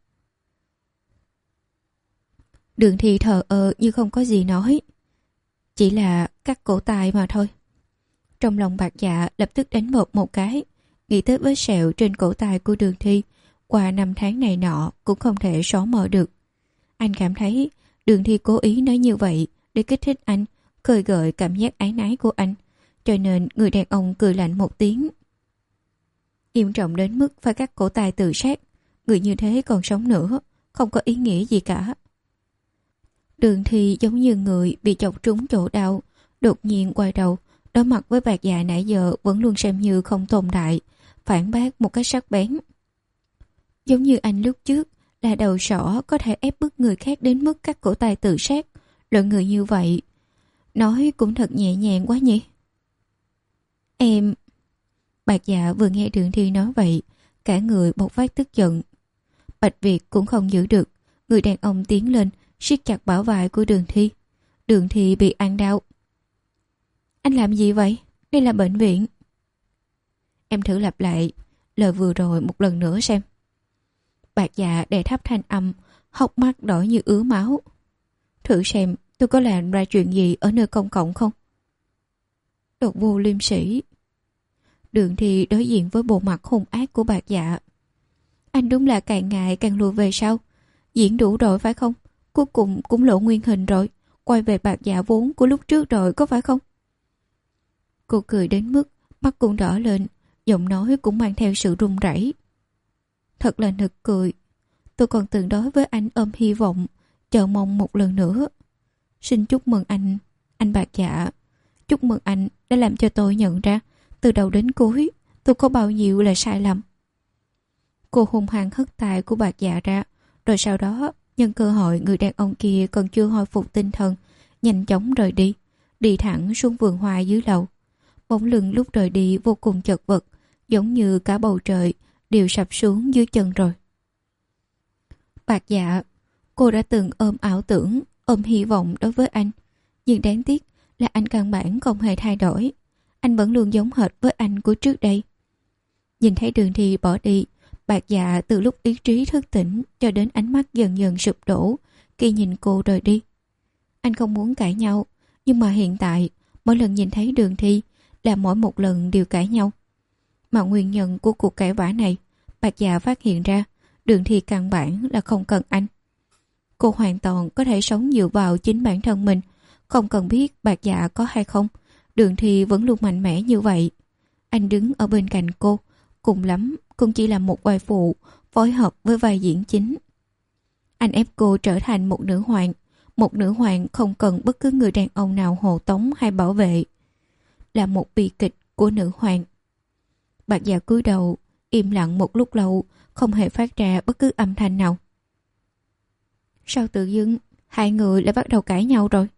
Đường Thi thờ ơ như không có gì nói. Chỉ là cắt cổ tay mà thôi. Trong lòng Bạc Dạ lập tức đánh bột một cái, nghĩ tới vết sẹo trên cổ tay của Đường Thi, qua năm tháng này nọ cũng không thể xóa mờ được. Anh cảm thấy Đường Thi cố ý nói như vậy để kích thích anh, khơi gợi cảm giác áy náy của anh, cho nên người đàn ông cười lạnh một tiếng. Nghiêm trọng đến mức phải cắt cổ tay tự sát, người như thế còn sống nữa, không có ý nghĩa gì cả. Đường Thi giống như người bị chọc trúng chỗ đau, đột nhiên quay đầu, đối mặt với Bạc Dạ nãy giờ vẫn luôn xem như không tồn tại, phản bác một cách sắc bén. Giống như anh lúc trước là đầu sỏ có thể ép bức người khác đến mức cắt cổ tay tự sát, loại người như vậy nói cũng thật nhẹ nhàng quá nhỉ. Em... Bạc Dạ vừa nghe Đường Thi nói vậy, cả người bộc phát tức giận. Bạch Việt cũng không giữ được, người đàn ông tiến lên siết chặt bả vai của Đường Thi. Đường Thi bị ăn đau. Anh làm gì vậy? Đây là bệnh viện. Em thử lặp lại lời vừa rồi một lần nữa xem. Bạc Dạ đè thấp thanh âm, hốc mắt đỏ như ứa máu. Thử xem tôi có làm ra chuyện gì ở nơi công cộng không? Đột vô liêm sĩ. Đường Thi đối diện với bộ mặt hung ác của Bạc Dạ. Anh đúng là càng ngày càng lùi về sau. Diễn đủ rồi phải không? Cuối cùng cũng lộ nguyên hình rồi, quay về Bạc Dạ vốn của lúc trước rồi có phải không? Cô cười đến mức mắt cũng đỏ lên, giọng nói cũng mang theo sự run rẩy. Thật là nực cười. Tôi còn từng đối với anh ôm hy vọng, chờ mong một lần nữa. Xin chúc mừng anh, anh Bạc Dạ. Chúc mừng anh đã làm cho tôi nhận ra từ đầu đến cuối tôi có bao nhiêu là sai lầm. Cô hung hăng hất tay của Bạc Dạ ra, rồi sau đó nhân cơ hội người đàn ông kia còn chưa hồi phục tinh thần, nhanh chóng rời đi, đi thẳng xuống vườn hoa dưới lầu. Bóng lưng lúc rời đi vô cùng chật vật, giống như cả bầu trời đều sập xuống dưới chân rồi. Bạc Dạ, cô đã từng ôm ảo tưởng, ôm hy vọng đối với anh, nhưng đáng tiếc là anh căn bản không hề thay đổi. Anh vẫn luôn giống hệt với anh của trước đây. Nhìn thấy Đường Thi bỏ đi, Bạc Dạ từ lúc ý trí thức tỉnh cho đến ánh mắt dần dần sụp đổ khi nhìn cô rời đi. Anh không muốn cãi nhau, nhưng mà hiện tại mỗi lần nhìn thấy Đường Thi là mỗi một lần đều cãi nhau. Mà nguyên nhân của cuộc cãi vã này, Bạc Dạ phát hiện ra Đường Thi căn bản là không cần anh. Cô hoàn toàn có thể sống dựa vào chính bản thân mình, không cần biết Bạc Dạ có hay không. Đường Thi vẫn luôn mạnh mẽ như vậy. Anh đứng ở bên cạnh cô, cùng lắm cũng chỉ là một vai phụ phối hợp với vai diễn chính. Anh ép cô trở thành một nữ hoàng, một nữ hoàng không cần bất cứ người đàn ông nào hộ tống hay bảo vệ. Là một bi kịch của nữ hoàng. Bạc Dạ cúi đầu, im lặng một lúc lâu, không hề phát ra bất cứ âm thanh nào. Sao tự dưng hai người lại bắt đầu cãi nhau rồi?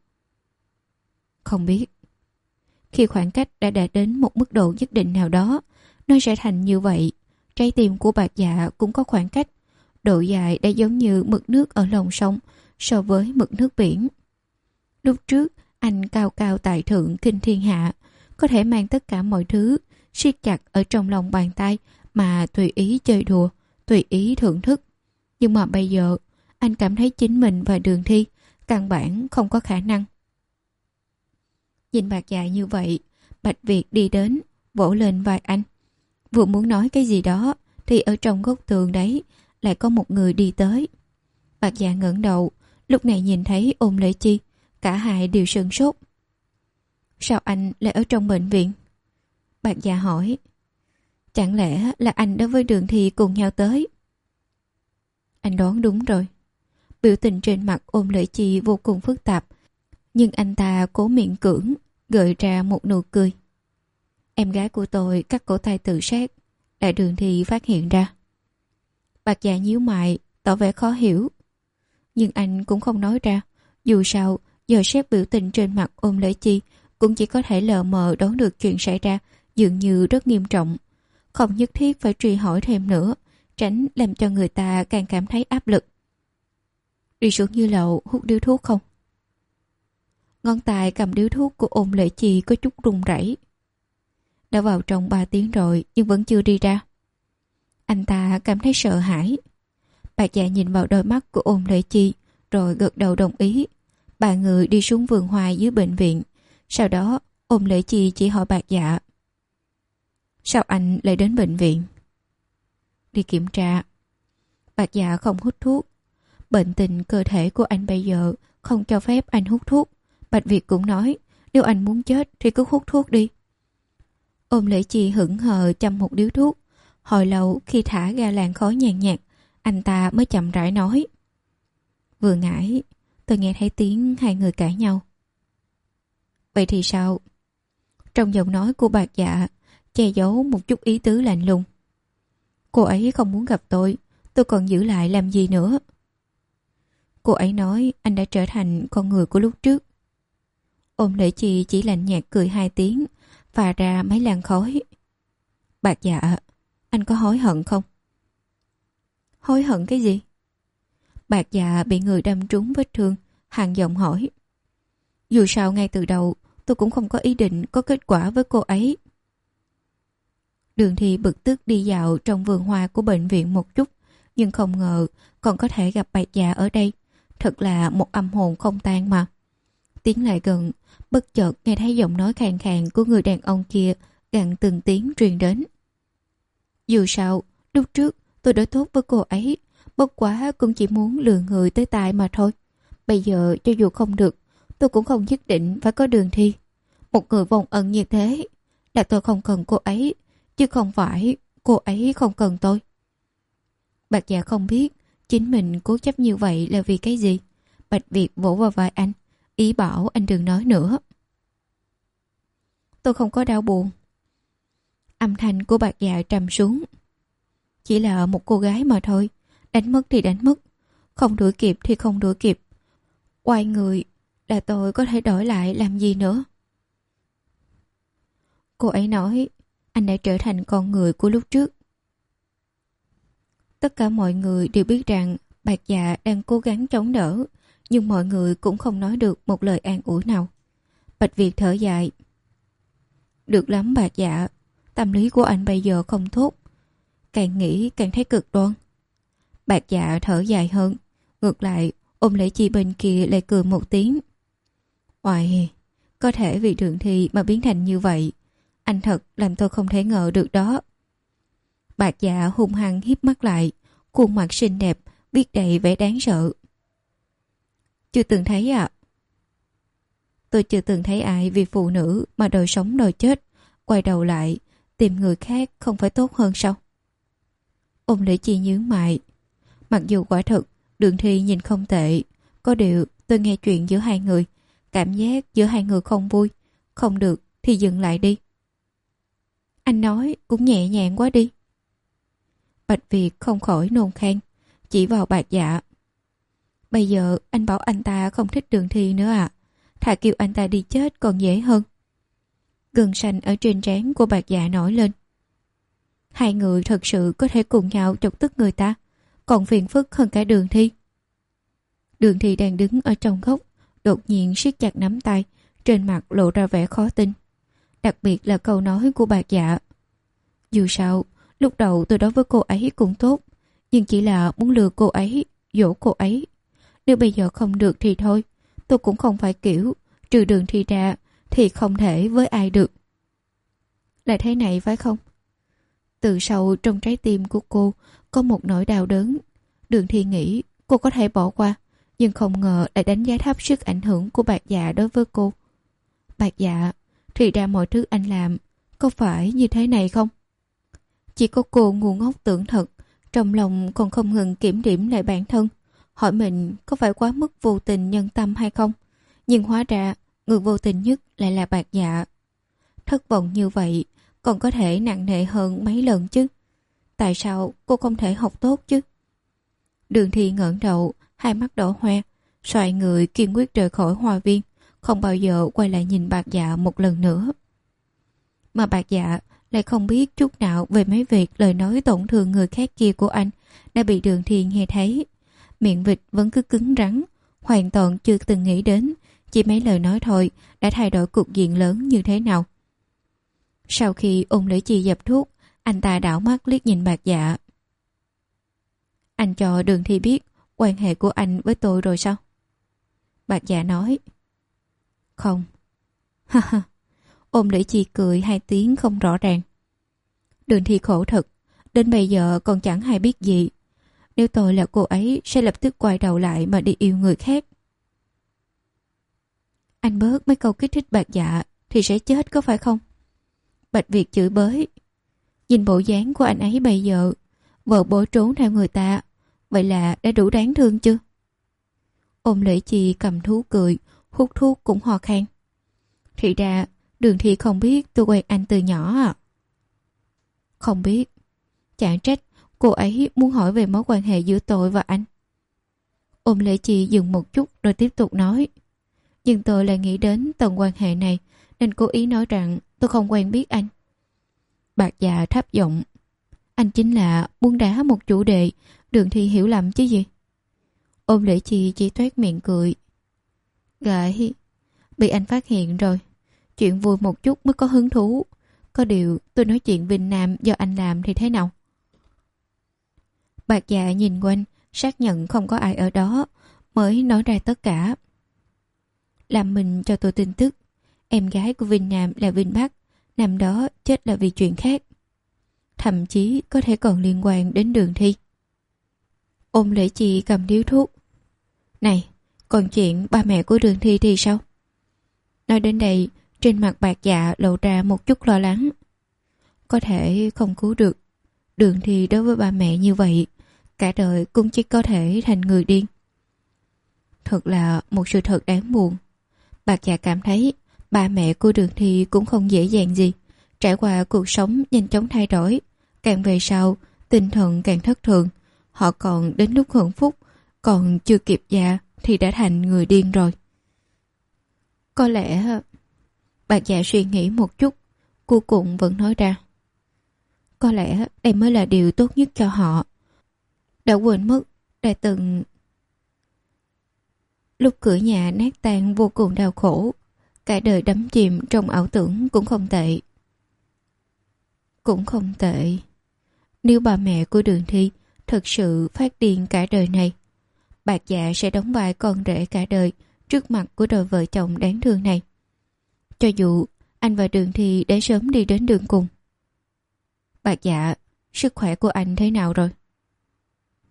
Không biết. Khi khoảng cách đã đạt đến một mức độ nhất định nào đó, nó sẽ thành như vậy. Trái tim của Bạc Dạ cũng có khoảng cách. Độ dài đã giống như mực nước ở lòng sông so với mực nước biển. Lúc trước, anh cao cao tại thượng kinh thiên hạ, có thể mang tất cả mọi thứ siết chặt ở trong lòng bàn tay mà tùy ý chơi đùa, tùy ý thưởng thức. Nhưng mà bây giờ, anh cảm thấy chính mình và Đường Thi căn bản không có khả năng. Nhìn Bạc Dạ như vậy, Bạch Việt đi đến, vỗ lên vai anh. Vừa muốn nói cái gì đó, thì ở trong góc tường đấy lại có một người đi tới. Bạc Dạ ngẩng đầu, lúc này nhìn thấy Ôn Lễ Chi, cả hai đều sửng sốt. Sao anh lại ở trong bệnh viện? Bạc Dạ hỏi. Chẳng lẽ là anh đối với Đường Thi cùng nhau tới? Anh đoán đúng rồi. Biểu tình trên mặt Ôn Lễ Chi vô cùng phức tạp, nhưng anh ta cố miễn cưỡng gợi ra một nụ cười. Em gái của tôi cắt cổ tay tự sát, là Đường Thi phát hiện ra. Bạc Dạ nhíu mày, tỏ vẻ khó hiểu. Nhưng anh cũng không nói ra. Dù sao, giờ xét biểu tình trên mặt Ôn Lễ Chi cũng chỉ có thể lờ mờ đoán được chuyện xảy ra dường như rất nghiêm trọng. Không nhất thiết phải truy hỏi thêm nữa, tránh làm cho người ta càng cảm thấy áp lực. Đi xuống như lầu hút điếu thuốc không? Ngón tay cầm điếu thuốc của Ôn Lễ Chi có chút run rẩy. Đã vào trong ba tiếng rồi nhưng vẫn chưa đi ra. Anh ta cảm thấy sợ hãi. Bạc Dạ nhìn vào đôi mắt của Ôn Lễ Chi rồi gật đầu đồng ý. Ba người đi xuống vườn hoa dưới bệnh viện. Sau đó Ôn Lễ Chi chỉ hỏi Bạc Dạ. Sao anh lại đến bệnh viện? Đi kiểm tra. Bạc Dạ không hút thuốc. Bệnh tình cơ thể của anh bây giờ không cho phép anh hút thuốc. Bạch Việt cũng nói, nếu anh muốn chết thì cứ hút thuốc đi. Ôn Lễ Chi hững hờ châm một điếu thuốc. Hồi lâu khi thả ra làn khói nhàn nhạt, anh ta mới chậm rãi nói. Vừa nãy, tôi nghe thấy tiếng hai người cãi nhau. Vậy thì sao? Trong giọng nói của Bạc Dạ che giấu một chút ý tứ lạnh lùng. Cô ấy không muốn gặp tôi, tôi còn giữ lại làm gì nữa? Cô ấy nói anh đã trở thành con người của lúc trước. Ôn Lễ Chi chỉ lạnh nhạt cười hai tiếng, phà ra mấy làn khói. Bạc Dạ, anh có hối hận không? Hối hận cái gì? Bạc Dạ bị người đâm trúng vết thương, hàng giọng hỏi. Dù sao ngay từ đầu, tôi cũng không có ý định có kết quả với cô ấy. Đường Thi bực tức đi dạo trong vườn hoa của bệnh viện một chút, nhưng không ngờ còn có thể gặp Bạc Dạ ở đây. Thật là một âm hồn không tan mà. Tiến lại gần, bất chợt nghe thấy giọng nói khàn khàn của người đàn ông kia gằn từng tiếng truyền đến. Dù sao, lúc trước tôi đã tốt với cô ấy, bất quá cũng chỉ muốn lừa người tới tài mà thôi. Bây giờ cho dù không được, tôi cũng không nhất định phải có Đường Thi. Một người vòng ẩn như thế là tôi không cần cô ấy, chứ không phải cô ấy không cần tôi. Bạc Dạ không biết chính mình cố chấp như vậy là vì cái gì. Bạch Việt vỗ vào vai anh, ý bảo anh đừng nói nữa. Tôi không có đau buồn. Âm thanh của Bạc Dạ trầm xuống. Chỉ là một cô gái mà thôi. Đánh mất thì đánh mất, không đuổi kịp thì không đuổi kịp. Quay người là tôi có thể đổi lại làm gì nữa? Cô ấy nói anh đã trở thành con người của lúc trước. Tất cả mọi người đều biết rằng Bạc Dạ đang cố gắng chống đỡ, nhưng mọi người cũng không nói được một lời an ủi nào. Bạch Việt thở dài. Được lắm Bạc Dạ, tâm lý của anh bây giờ không tốt. Càng nghĩ càng thấy cực đoan. Bạc Dạ thở dài hơn. Ngược lại, Ôn Lễ Chi bên kia lại cười một tiếng. Oài, có thể vì Đường Thi mà biến thành như vậy. Anh thật làm tôi không thể ngờ được đó. Bạc Dạ hung hăng hiếp mắt lại, khuôn mặt xinh đẹp, viết đầy vẻ đáng sợ. Chưa từng thấy à? Tôi chưa từng thấy ai vì phụ nữ mà đòi sống đòi chết, quay đầu lại, tìm người khác không phải tốt hơn sao? Ôn Lễ Chi nhướng mày. Mặc dù quả thực, Đường Thi nhìn không tệ, có điều tôi nghe chuyện giữa hai người, cảm giác giữa hai người không vui, không được thì dừng lại đi. Anh nói cũng nhẹ nhàng quá đi. Bạch Việt không khỏi nôn khan, chỉ vào Bạc Dạ. Bây giờ anh bảo anh ta không thích Đường Thi nữa à? Thà kêu anh ta đi chết còn dễ hơn. Gân xanh ở trên trán của Bạc Dạ nổi lên. Hai người thật sự có thể cùng nhau chọc tức người ta, còn phiền phức hơn cả Đường Thi. Đường Thi đang đứng ở trong góc, đột nhiên siết chặt nắm tay, trên mặt lộ ra vẻ khó tin. Đặc biệt là câu nói của Bạc Dạ. Dù sao, lúc đầu tôi đối với cô ấy cũng tốt, nhưng chỉ là muốn lừa cô ấy, dỗ cô ấy. Nếu bây giờ không được thì thôi, tôi cũng không phải kiểu trừ Đường Thi ra thì không thể với ai được. Là thế này phải không? Từ sâu trong trái tim của cô có một nỗi đau đớn. Đường Thi nghĩ cô có thể bỏ qua, nhưng không ngờ lại đánh giá thấp sức ảnh hưởng của Bạc Dạ đối với cô. Bạc Dạ, thì ra mọi thứ anh làm có phải như thế này không? Chỉ có cô ngu ngốc tưởng thật, trong lòng còn không ngừng kiểm điểm lại bản thân, hỏi mình có phải quá mức vô tình nhân tâm hay không. Nhưng hóa ra người vô tình nhất lại là Bạc Dạ. Thất vọng như vậy còn có thể nặng nề hơn mấy lần chứ. Tại sao cô không thể học tốt chứ? Đường Thi ngẩng đầu, hai mắt đỏ hoe, xoay người kiên quyết rời khỏi hoa viên, không bao giờ quay lại nhìn Bạc Dạ một lần nữa. Mà Bạc Dạ lại không biết chút nào về mấy việc lời nói tổn thương người khác kia của anh đã bị Đường Thi nghe thấy. Miệng vịt vẫn cứ cứng rắn, hoàn toàn chưa từng nghĩ đến chỉ mấy lời nói thôi đã thay đổi cục diện lớn như thế nào. Sau khi Ôn Lễ Chi dập thuốc, anh ta đảo mắt liếc nhìn Bạc Dạ. Anh cho Đường Thi biết quan hệ của anh với tôi rồi sao? Bạc Dạ nói. Không. Ha ha. Ôn Lễ Chi cười hai tiếng không rõ ràng. Đường Thi khổ thật, đến bây giờ còn chẳng hay biết gì. Nếu tôi là cô ấy sẽ lập tức quay đầu lại mà đi yêu người khác. Anh bớt mấy câu kích thích Bạc Dạ thì sẽ chết có phải không? Bạch Việt chửi bới. Nhìn bộ dáng của anh ấy bây giờ, vợ bỏ trốn theo người ta, vậy là đã đủ đáng thương chưa? Ôn Lễ Chi cầm thú cười, hút thuốc cũng ho khan. Thì ra Đường Thi không biết tôi quen anh từ nhỏ à? Không biết. Chẳng trách cô ấy muốn hỏi về mối quan hệ giữa tôi và anh. Ôn Lễ Chi dừng một chút rồi tiếp tục nói. Nhưng tôi lại nghĩ đến tầng quan hệ này, nên cố ý nói rằng tôi không quen biết anh. Bạc Dạ thấp giọng. Anh chính là muốn đá một chủ đề, Đường Thi hiểu lầm chứ gì? Ôn Lễ Chi chỉ toét miệng cười. Gái, bị anh phát hiện rồi. Chuyện vui một chút mới có hứng thú. Có điều tôi nói chuyện Vinh Nam do anh làm thì thế nào? Bạc Dạ nhìn quanh, xác nhận không có ai ở đó, mới nói ra tất cả. Làm mình cho tôi tin tức. Em gái của Vinh Nam là Vinh Bắc, năm đó chết là vì chuyện khác. Thậm chí có thể còn liên quan đến Đường Thi. Ôn Lễ Chi cầm điếu thuốc. Này, còn chuyện ba mẹ của Đường Thi thì sao? Nói đến đây, trên mặt Bạc Dạ lộ ra một chút lo lắng. Có thể không cứu được. Đường Thi đối với ba mẹ như vậy, cả đời cũng chỉ có thể thành người điên. Thật là một sự thật đáng buồn. Bạc Dạ cảm thấy ba mẹ của Đường Thi cũng không dễ dàng gì. Trải qua cuộc sống nhanh chóng thay đổi, càng về sau tinh thần càng thất thường. Họ còn đến lúc hưởng phúc, còn chưa kịp già thì đã thành người điên rồi. Có lẽ... Bạc Dạ suy nghĩ một chút, cuối cùng vẫn nói ra. Có lẽ đây mới là điều tốt nhất cho họ. Đã quên mất, đã từng... Lúc cửa nhà nát tan vô cùng đau khổ, cả đời đắm chìm trong ảo tưởng cũng không tệ. Cũng không tệ. Nếu bà mẹ của Đường Thi thật sự phát điên cả đời này, Bạc Dạ sẽ đóng vai con rể cả đời trước mặt của đôi vợ chồng đáng thương này. Cho dù anh và Đường Thi đã sớm đi đến đường cùng. Bạc Dạ, sức khỏe của anh thế nào rồi?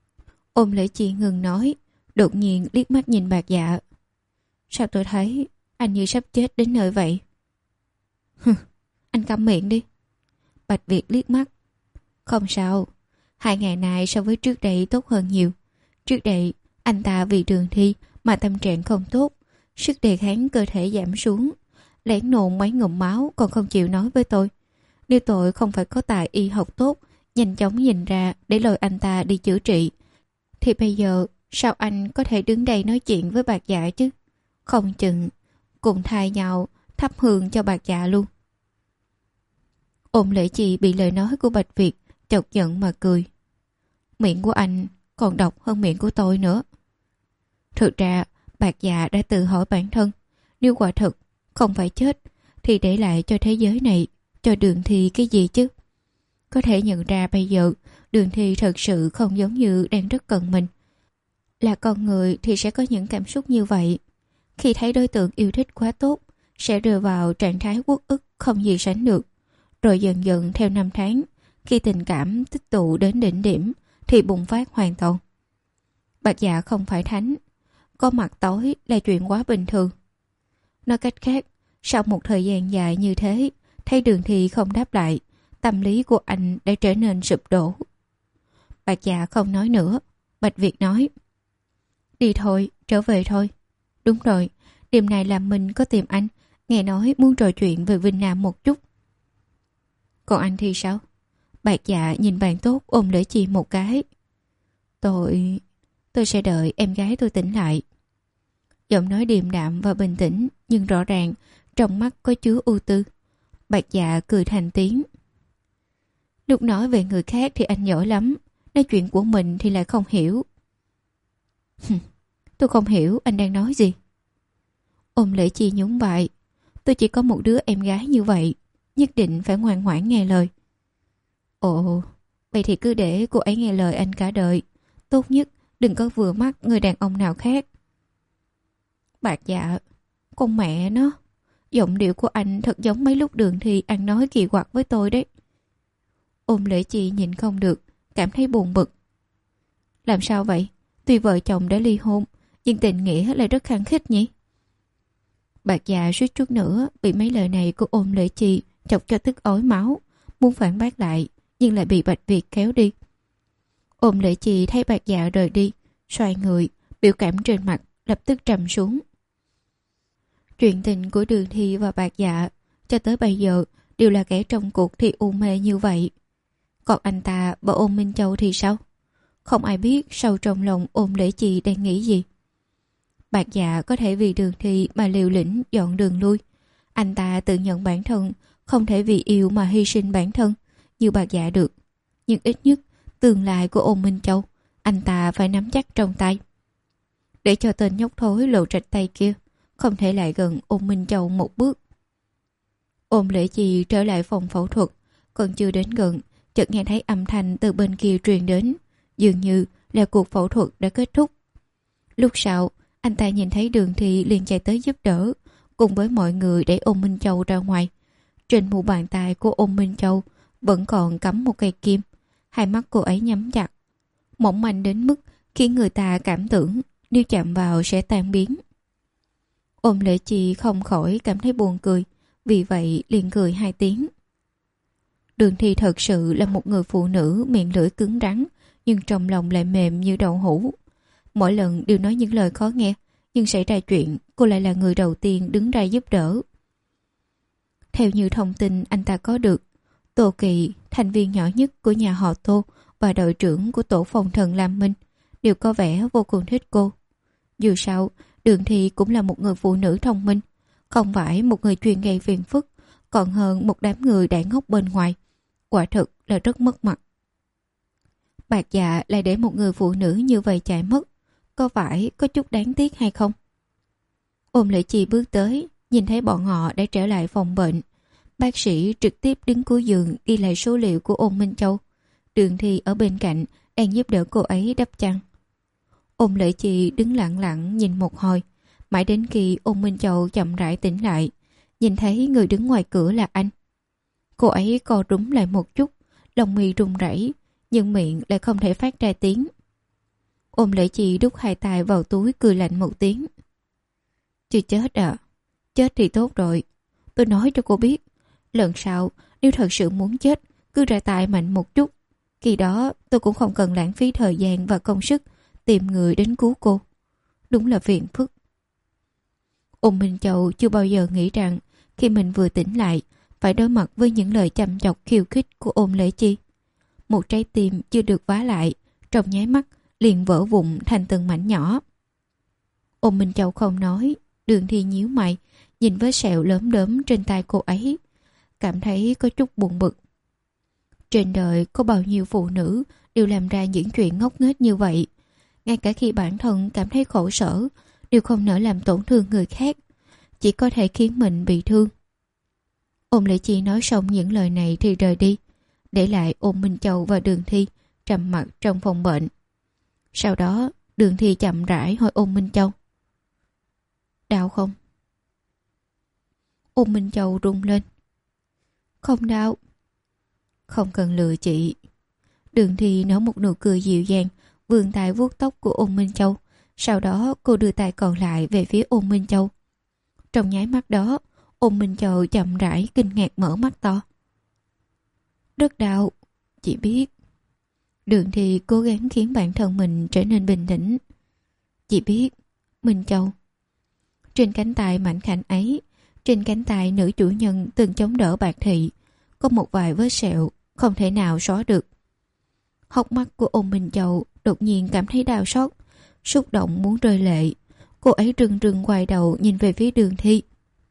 Ôn Lễ Chi ngừng nói, đột nhiên liếc mắt nhìn Bạc Dạ. Sao tôi thấy anh như sắp chết đến nơi vậy? Hừ, anh câm miệng đi. Bạch Việt liếc mắt. Không sao, hai ngày nay so với trước đây tốt hơn nhiều. Trước đây anh ta vì Đường Thi mà tâm trạng không tốt, sức đề kháng cơ thể giảm xuống, lén nôn mấy ngụm máu còn không chịu nói với tôi. Nếu tôi không phải có tài y học tốt, nhanh chóng nhìn ra để lôi anh ta đi chữa trị, thì bây giờ sao anh có thể đứng đây nói chuyện với Bạc Dạ chứ? Không chừng cùng thay nhau thắp hương cho Bạc Dạ luôn. Ôn Lễ Chi bị lời nói của Bạch Việt chọc giận mà cười. Miệng của anh còn độc hơn miệng của tôi nữa. Thực ra Bạc Dạ đã tự hỏi bản thân, nếu quả thực không phải chết thì để lại cho thế giới này, cho Đường Thi cái gì chứ? Có thể nhận ra bây giờ Đường Thi thật sự không giống như đang rất cần mình. Là con người thì sẽ có những cảm xúc như vậy. Khi thấy đối tượng yêu thích quá tốt, sẽ rơi vào trạng thái uất ức không gì sánh được. Rồi dần dần theo năm tháng, khi tình cảm tích tụ đến đỉnh điểm thì bùng phát hoàn toàn. Bạc Dạ không phải thánh, có mặt tối là chuyện quá bình thường. Nói cách khác, sau một thời gian dài như thế, thấy Đường Thi không đáp lại, tâm lý của anh đã trở nên sụp đổ. Bạc Dạ không nói nữa. Bạch Việt nói, đi thôi, trở về thôi. Đúng rồi, đêm nay là mình có tìm anh, nghe nói muốn trò chuyện về Vinh Nam một chút. Còn anh thì sao? Bạc Dạ nhìn bạn tốt ôm Lễ Chi một cái. Tôi... tôi sẽ đợi em gái tôi tỉnh lại. Giọng nói điềm đạm và bình tĩnh, nhưng rõ ràng trong mắt có chứa ưu tư. Bạc Dạ cười thành tiếng. Lúc nói về người khác thì anh giỏi lắm, nói chuyện của mình thì lại không hiểu. Tôi không hiểu anh đang nói gì. Ôm Lễ Chi nhún vai. Tôi chỉ có một đứa em gái như vậy, nhất định phải ngoan ngoãn nghe lời. Ồ, vậy thì cứ để cô ấy nghe lời anh cả đời. Tốt nhất đừng có vừa mắt người đàn ông nào khác. Bạc Dạ, con mẹ nó, giọng điệu của anh thật giống mấy lúc Đường Thi ăn nói kỳ quặc với tôi đấy. Ôm Lễ Chi nhìn không được, cảm thấy buồn bực. Làm sao vậy? Tuy vợ chồng đã ly hôn, nhưng tình nghĩa lại rất khăng khít nhỉ? Bạc Dạ suýt chút nữa bị mấy lời này của Ôm Lễ Chi chọc cho tức ói máu, muốn phản bác lại nhưng lại bị Bạch Việt kéo đi. Ôm Lễ Chi thấy Bạc Dạ rời đi, xoay người, biểu cảm trên mặt lập tức trầm xuống. Chuyện tình của Đường Thi và Bạc Dạ cho tới bây giờ đều là kẻ trong cuộc thì u mê như vậy. Còn anh ta và Ôn Minh Châu thì sao? Không ai biết sâu trong lòng Ôn Lễ Chi đang nghĩ gì. Bạc Dạ có thể vì Đường Thi mà liều lĩnh dọn đường lui. Anh ta tự nhận bản thân không thể vì yêu mà hy sinh bản thân như Bạc Dạ được. Nhưng ít nhất tương lai của Ôn Minh Châu anh ta phải nắm chắc trong tay. Để cho tên nhóc thối lộ trạch tay kia không thể lại gần Ôn Minh Châu một bước. Ôn Lễ Chi trở lại phòng phẫu thuật, còn chưa đến gần chợt nghe thấy âm thanh từ bên kia truyền đến, dường như là cuộc phẫu thuật đã kết thúc. Lúc sau anh ta nhìn thấy Đường Thi liền chạy tới giúp đỡ, cùng với mọi người để Ôn Minh Châu ra ngoài. Trên mu bàn tay của Ôn Minh Châu vẫn còn cắm một cây kim, hai mắt cô ấy nhắm chặt, mỏng manh đến mức khiến người ta cảm tưởng nếu chạm vào sẽ tan biến. Ôn Lễ Chi không khỏi cảm thấy buồn cười, vì vậy liền cười hai tiếng. Đường Thi thật sự là một người phụ nữ miệng lưỡi cứng rắn, nhưng trong lòng lại mềm như đậu hũ. Mỗi lần đều nói những lời khó nghe, nhưng xảy ra chuyện cô lại là người đầu tiên đứng ra giúp đỡ. Theo như thông tin anh ta có được, Tô Kỳ, thành viên nhỏ nhất của nhà họ Tô và đội trưởng của tổ phòng thần Lam Minh, đều có vẻ vô cùng thích cô. Dù sao, Đường Thi cũng là một người phụ nữ thông minh, không phải một người chuyên gây phiền phức, còn hơn một đám người đã ngốc bên ngoài. Quả thực là rất mất mặt. Bạc Dạ lại để một người phụ nữ như vậy chạy mất, có phải có chút đáng tiếc hay không? Ôn Lễ Chi bước tới, nhìn thấy bọn họ đã trở lại phòng bệnh. Bác sĩ trực tiếp đứng cuối giường ghi lại số liệu của Ôn Minh Châu. Đường Thi ở bên cạnh đang giúp đỡ cô ấy đắp chăn. Ôn Lễ Chi đứng lặng lặng nhìn một hồi, mãi đến khi Ôn Minh Châu chậm rãi tỉnh lại, nhìn thấy người đứng ngoài cửa là anh. Cô ấy co rúm lại một chút, lòng mi run rẩy, nhưng miệng lại không thể phát ra tiếng. Ôm Lễ Chi đút hai tay vào túi cười lạnh một tiếng. Chưa chết à? Chết thì tốt rồi. Tôi nói cho cô biết, lần sau nếu thật sự muốn chết, cứ ra tay mạnh một chút. Khi đó tôi cũng không cần lãng phí thời gian và công sức tìm người đến cứu cô. Đúng là phiền phức. Ôn Minh Châu chưa bao giờ nghĩ rằng khi mình vừa tỉnh lại phải đối mặt với những lời chăm chọc khiêu khích của Ôn Lễ Chi. Một trái tim chưa được vá lại, trong nháy mắt liền vỡ vụn thành từng mảnh nhỏ. Ôn Minh Châu không nói, Đường Thi nhíu mày, nhìn vết sẹo lốm đốm trên tay cô ấy, cảm thấy có chút buồn bực. Trên đời có bao nhiêu phụ nữ đều làm ra những chuyện ngốc nghếch như vậy, ngay cả khi bản thân cảm thấy khổ sở, đều không nỡ làm tổn thương người khác, chỉ có thể khiến mình bị thương. Ôn Lễ Chi nói xong những lời này thì rời đi, để lại Ôn Minh Châu và Đường Thi trầm mặc trong phòng bệnh. Sau đó Đường Thi chậm rãi hỏi Ôn Minh Châu: đau không? Ôn Minh Châu rung lên: không đau. Không cần lừa chị. Đường Thi nở một nụ cười dịu dàng, vươn tay vuốt tóc của Ôn Minh Châu. Sau đó cô đưa tay còn lại về phía Ôn Minh Châu. Trong nháy mắt đó, Ôn Minh Châu chậm rãi kinh ngạc mở mắt to. Rất đau, chị biết. Đường Thi cố gắng khiến bản thân mình trở nên bình tĩnh. Chị biết, Minh Châu. Trên cánh tay mảnh khảnh ấy, trên cánh tay nữ chủ nhân từng chống đỡ Bạc Thị, có một vài vết sẹo không thể nào xóa được. Hốc mắt của Ôn Minh Châu đột nhiên cảm thấy đau xót, xúc động muốn rơi lệ. Cô ấy rưng rưng quay đầu nhìn về phía Đường Thi.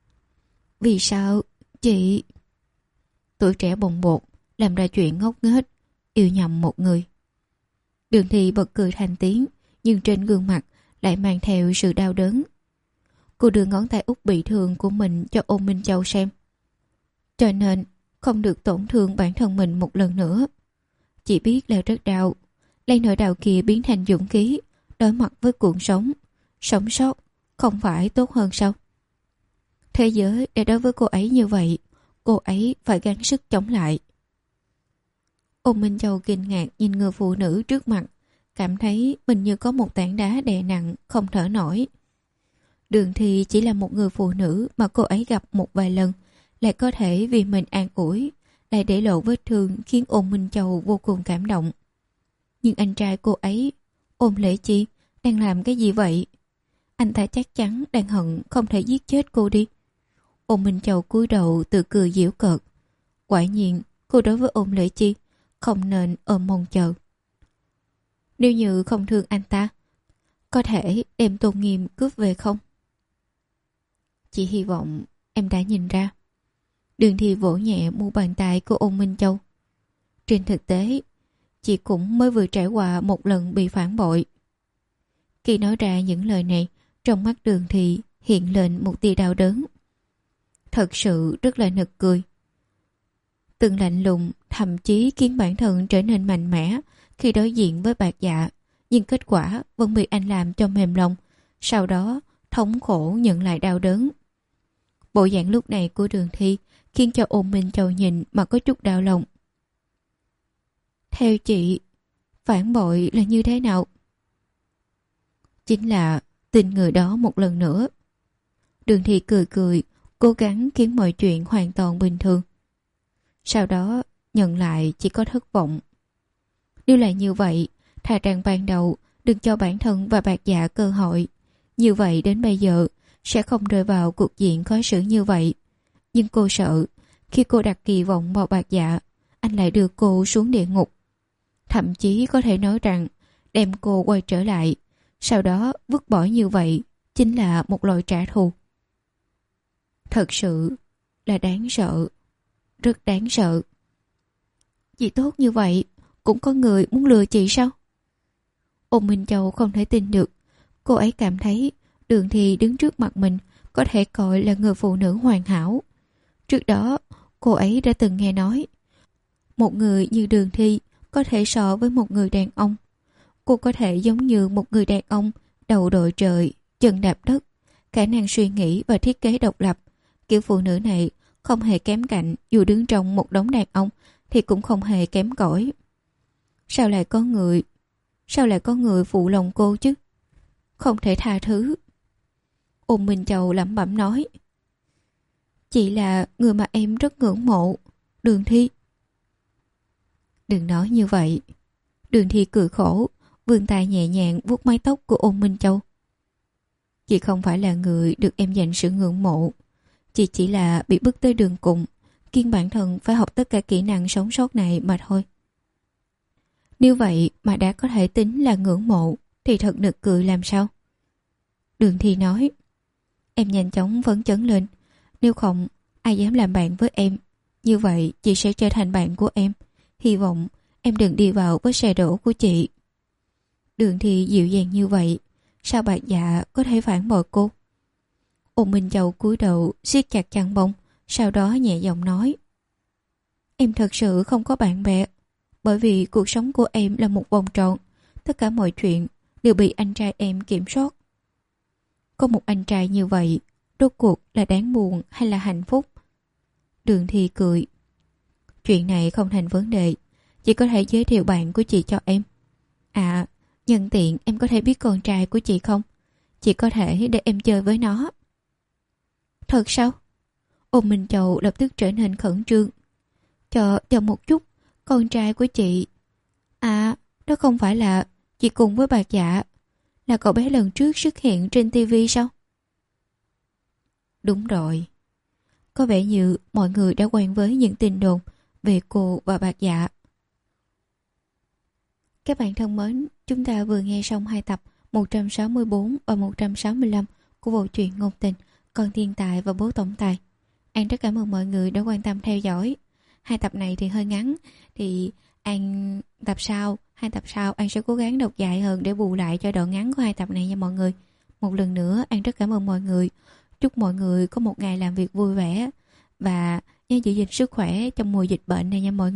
Vì sao, chị? Tuổi trẻ bồng bột, làm ra chuyện ngốc nghếch, yêu nhầm một người. Đường Thi bật cười thành tiếng, nhưng trên gương mặt lại mang theo sự đau đớn. Cô đưa ngón tay út bị thương của mình cho Ôn Minh Châu xem. Cho nên không được tổn thương bản thân mình một lần nữa. Chị biết là rất đau, lấy nỗi đau kia biến thành dũng khí, đối mặt với cuộc sống. Sống sót không phải tốt hơn sao? Thế giới đã đối với cô ấy như vậy, cô ấy phải gắng sức chống lại. Ôn Minh Châu kinh ngạc nhìn người phụ nữ trước mặt, cảm thấy mình như có một tảng đá đè nặng, không thở nổi. Đường Thi chỉ là một người phụ nữ mà cô ấy gặp một vài lần, lại có thể vì mình an ủi, lại để lộ vết thương khiến Ôn Minh Châu vô cùng cảm động. Nhưng anh trai cô ấy, Ôn Lễ Chi, đang làm cái gì vậy? Anh ta chắc chắn đang hận không thể giết chết cô đi. Ôn Minh Châu cúi đầu tự cười giễu cợt. Quả nhiên, cô đối với Ôn Lễ Chi không nên ôm mong chờ. Nếu như không thương anh ta, có thể đem tôn nghiêm cướp về không? Chị hy vọng em đã nhìn ra. Đường Thi vỗ nhẹ mu bàn tay của Ôn Minh Châu. Trên thực tế, chị cũng mới vừa trải qua một lần bị phản bội. Khi nói ra những lời này, trong mắt Đường Thi hiện lên một tia đau đớn. Thật sự rất là nực cười. Từng lạnh lùng thậm chí khiến bản thân trở nên mạnh mẽ khi đối diện với Bạc Dạ, nhưng kết quả vẫn bị anh làm cho mềm lòng, sau đó thống khổ nhận lại đau đớn. Bộ dạng lúc này của Đường Thi khiến cho Ôn Minh Châu nhìn mà có chút đau lòng. Theo chị, phản bội là như thế nào? Chính là tin người đó một lần nữa. Đường Thi cười cười, cố gắng khiến mọi chuyện hoàn toàn bình thường. Sau đó nhận lại chỉ có thất vọng. Nếu là như vậy, thà rằng ban đầu đừng cho bản thân và Bạc Dạ cơ hội. Như vậy đến bây giờ sẽ không rơi vào cuộc diện khó xử như vậy. Nhưng cô sợ khi cô đặt kỳ vọng vào Bạc Dạ, anh lại đưa cô xuống địa ngục. Thậm chí có thể nói rằng đem cô quay trở lại, sau đó vứt bỏ như vậy chính là một loại trả thù. Thật sự là đáng sợ, rất đáng sợ. Chị tốt như vậy, cũng có người muốn lừa chị sao? Ôn Minh Châu không thể tin được. Cô ấy cảm thấy Đường Thi đứng trước mặt mình có thể coi là người phụ nữ hoàn hảo. Trước đó, cô ấy đã từng nghe nói một người như Đường Thi có thể so với một người đàn ông. Cô có thể giống như một người đàn ông, đầu đội trời, chân đạp đất, khả năng suy nghĩ và thiết kế độc lập. Kiểu phụ nữ này không hề kém cạnh, dù đứng trong một đống đàn ông thì cũng không hề kém cỏi. Sao lại có người sao lại có người phụ lòng cô chứ? Không thể tha thứ. Ôn Minh Châu lẩm bẩm nói. Chị là người mà em rất ngưỡng mộ, Đường Thi. Đừng nói như vậy. Đường Thi cười khổ, vươn tay nhẹ nhàng vuốt mái tóc của Ôn Minh Châu. Chị không phải là người được em dành sự ngưỡng mộ. Chị chỉ là bị bức tới đường cùng, kiêng bản thân phải học tất cả kỹ năng sống sót này mà thôi. Nếu vậy mà đã có thể tính là ngưỡng mộ thì thật nực cười làm sao? Đường Thi nói. Em nhanh chóng phấn chấn lên. Nếu không, ai dám làm bạn với em. Như vậy chị sẽ trở thành bạn của em. Hy vọng em đừng đi vào với xe đổ của chị. Đường Thi dịu dàng như vậy, sao Bạc Dạ có thể phản bội cô? Ôn Minh Châu cúi đầu siết chặt chăn bông, sau đó nhẹ giọng nói. Em thật sự không có bạn bè, bởi vì cuộc sống của em là một vòng tròn. Tất cả mọi chuyện đều bị anh trai em kiểm soát. Có một anh trai như vậy, rốt cuộc là đáng buồn hay là hạnh phúc? Đường Thi cười. Chuyện này không thành vấn đề, chị có thể giới thiệu bạn của chị cho em. À, nhân tiện em có thể biết con trai của chị không? Chị có thể để em chơi với nó. Thật sao? Ôn Minh Châu lập tức trở nên khẩn trương. Chờ, chờ một chút, con trai của chị... À, đó không phải là chị cùng với Bạc Dạ, là cậu bé lần trước xuất hiện trên tivi sao? Đúng rồi. Có vẻ như mọi người đã quen với những tin đồn về cô và Bạc Dạ. Các bạn thân mến, chúng ta vừa nghe xong hai tập một trăm sáu mươi bốn và một trăm sáu mươi lăm của bộ truyện ngôn tình Con Thiên Tài và Bố Tổng Tài. An rất cảm ơn mọi người đã quan tâm theo dõi. Hai tập này thì hơi ngắn, thì An tập sau, hai tập sau An sẽ cố gắng đọc dài hơn để bù lại cho đoạn ngắn của hai tập này nha mọi người. Một lần nữa An rất cảm ơn mọi người. Chúc mọi người có một ngày làm việc vui vẻ và nhớ giữ gìn sức khỏe trong mùa dịch bệnh này nha mọi người.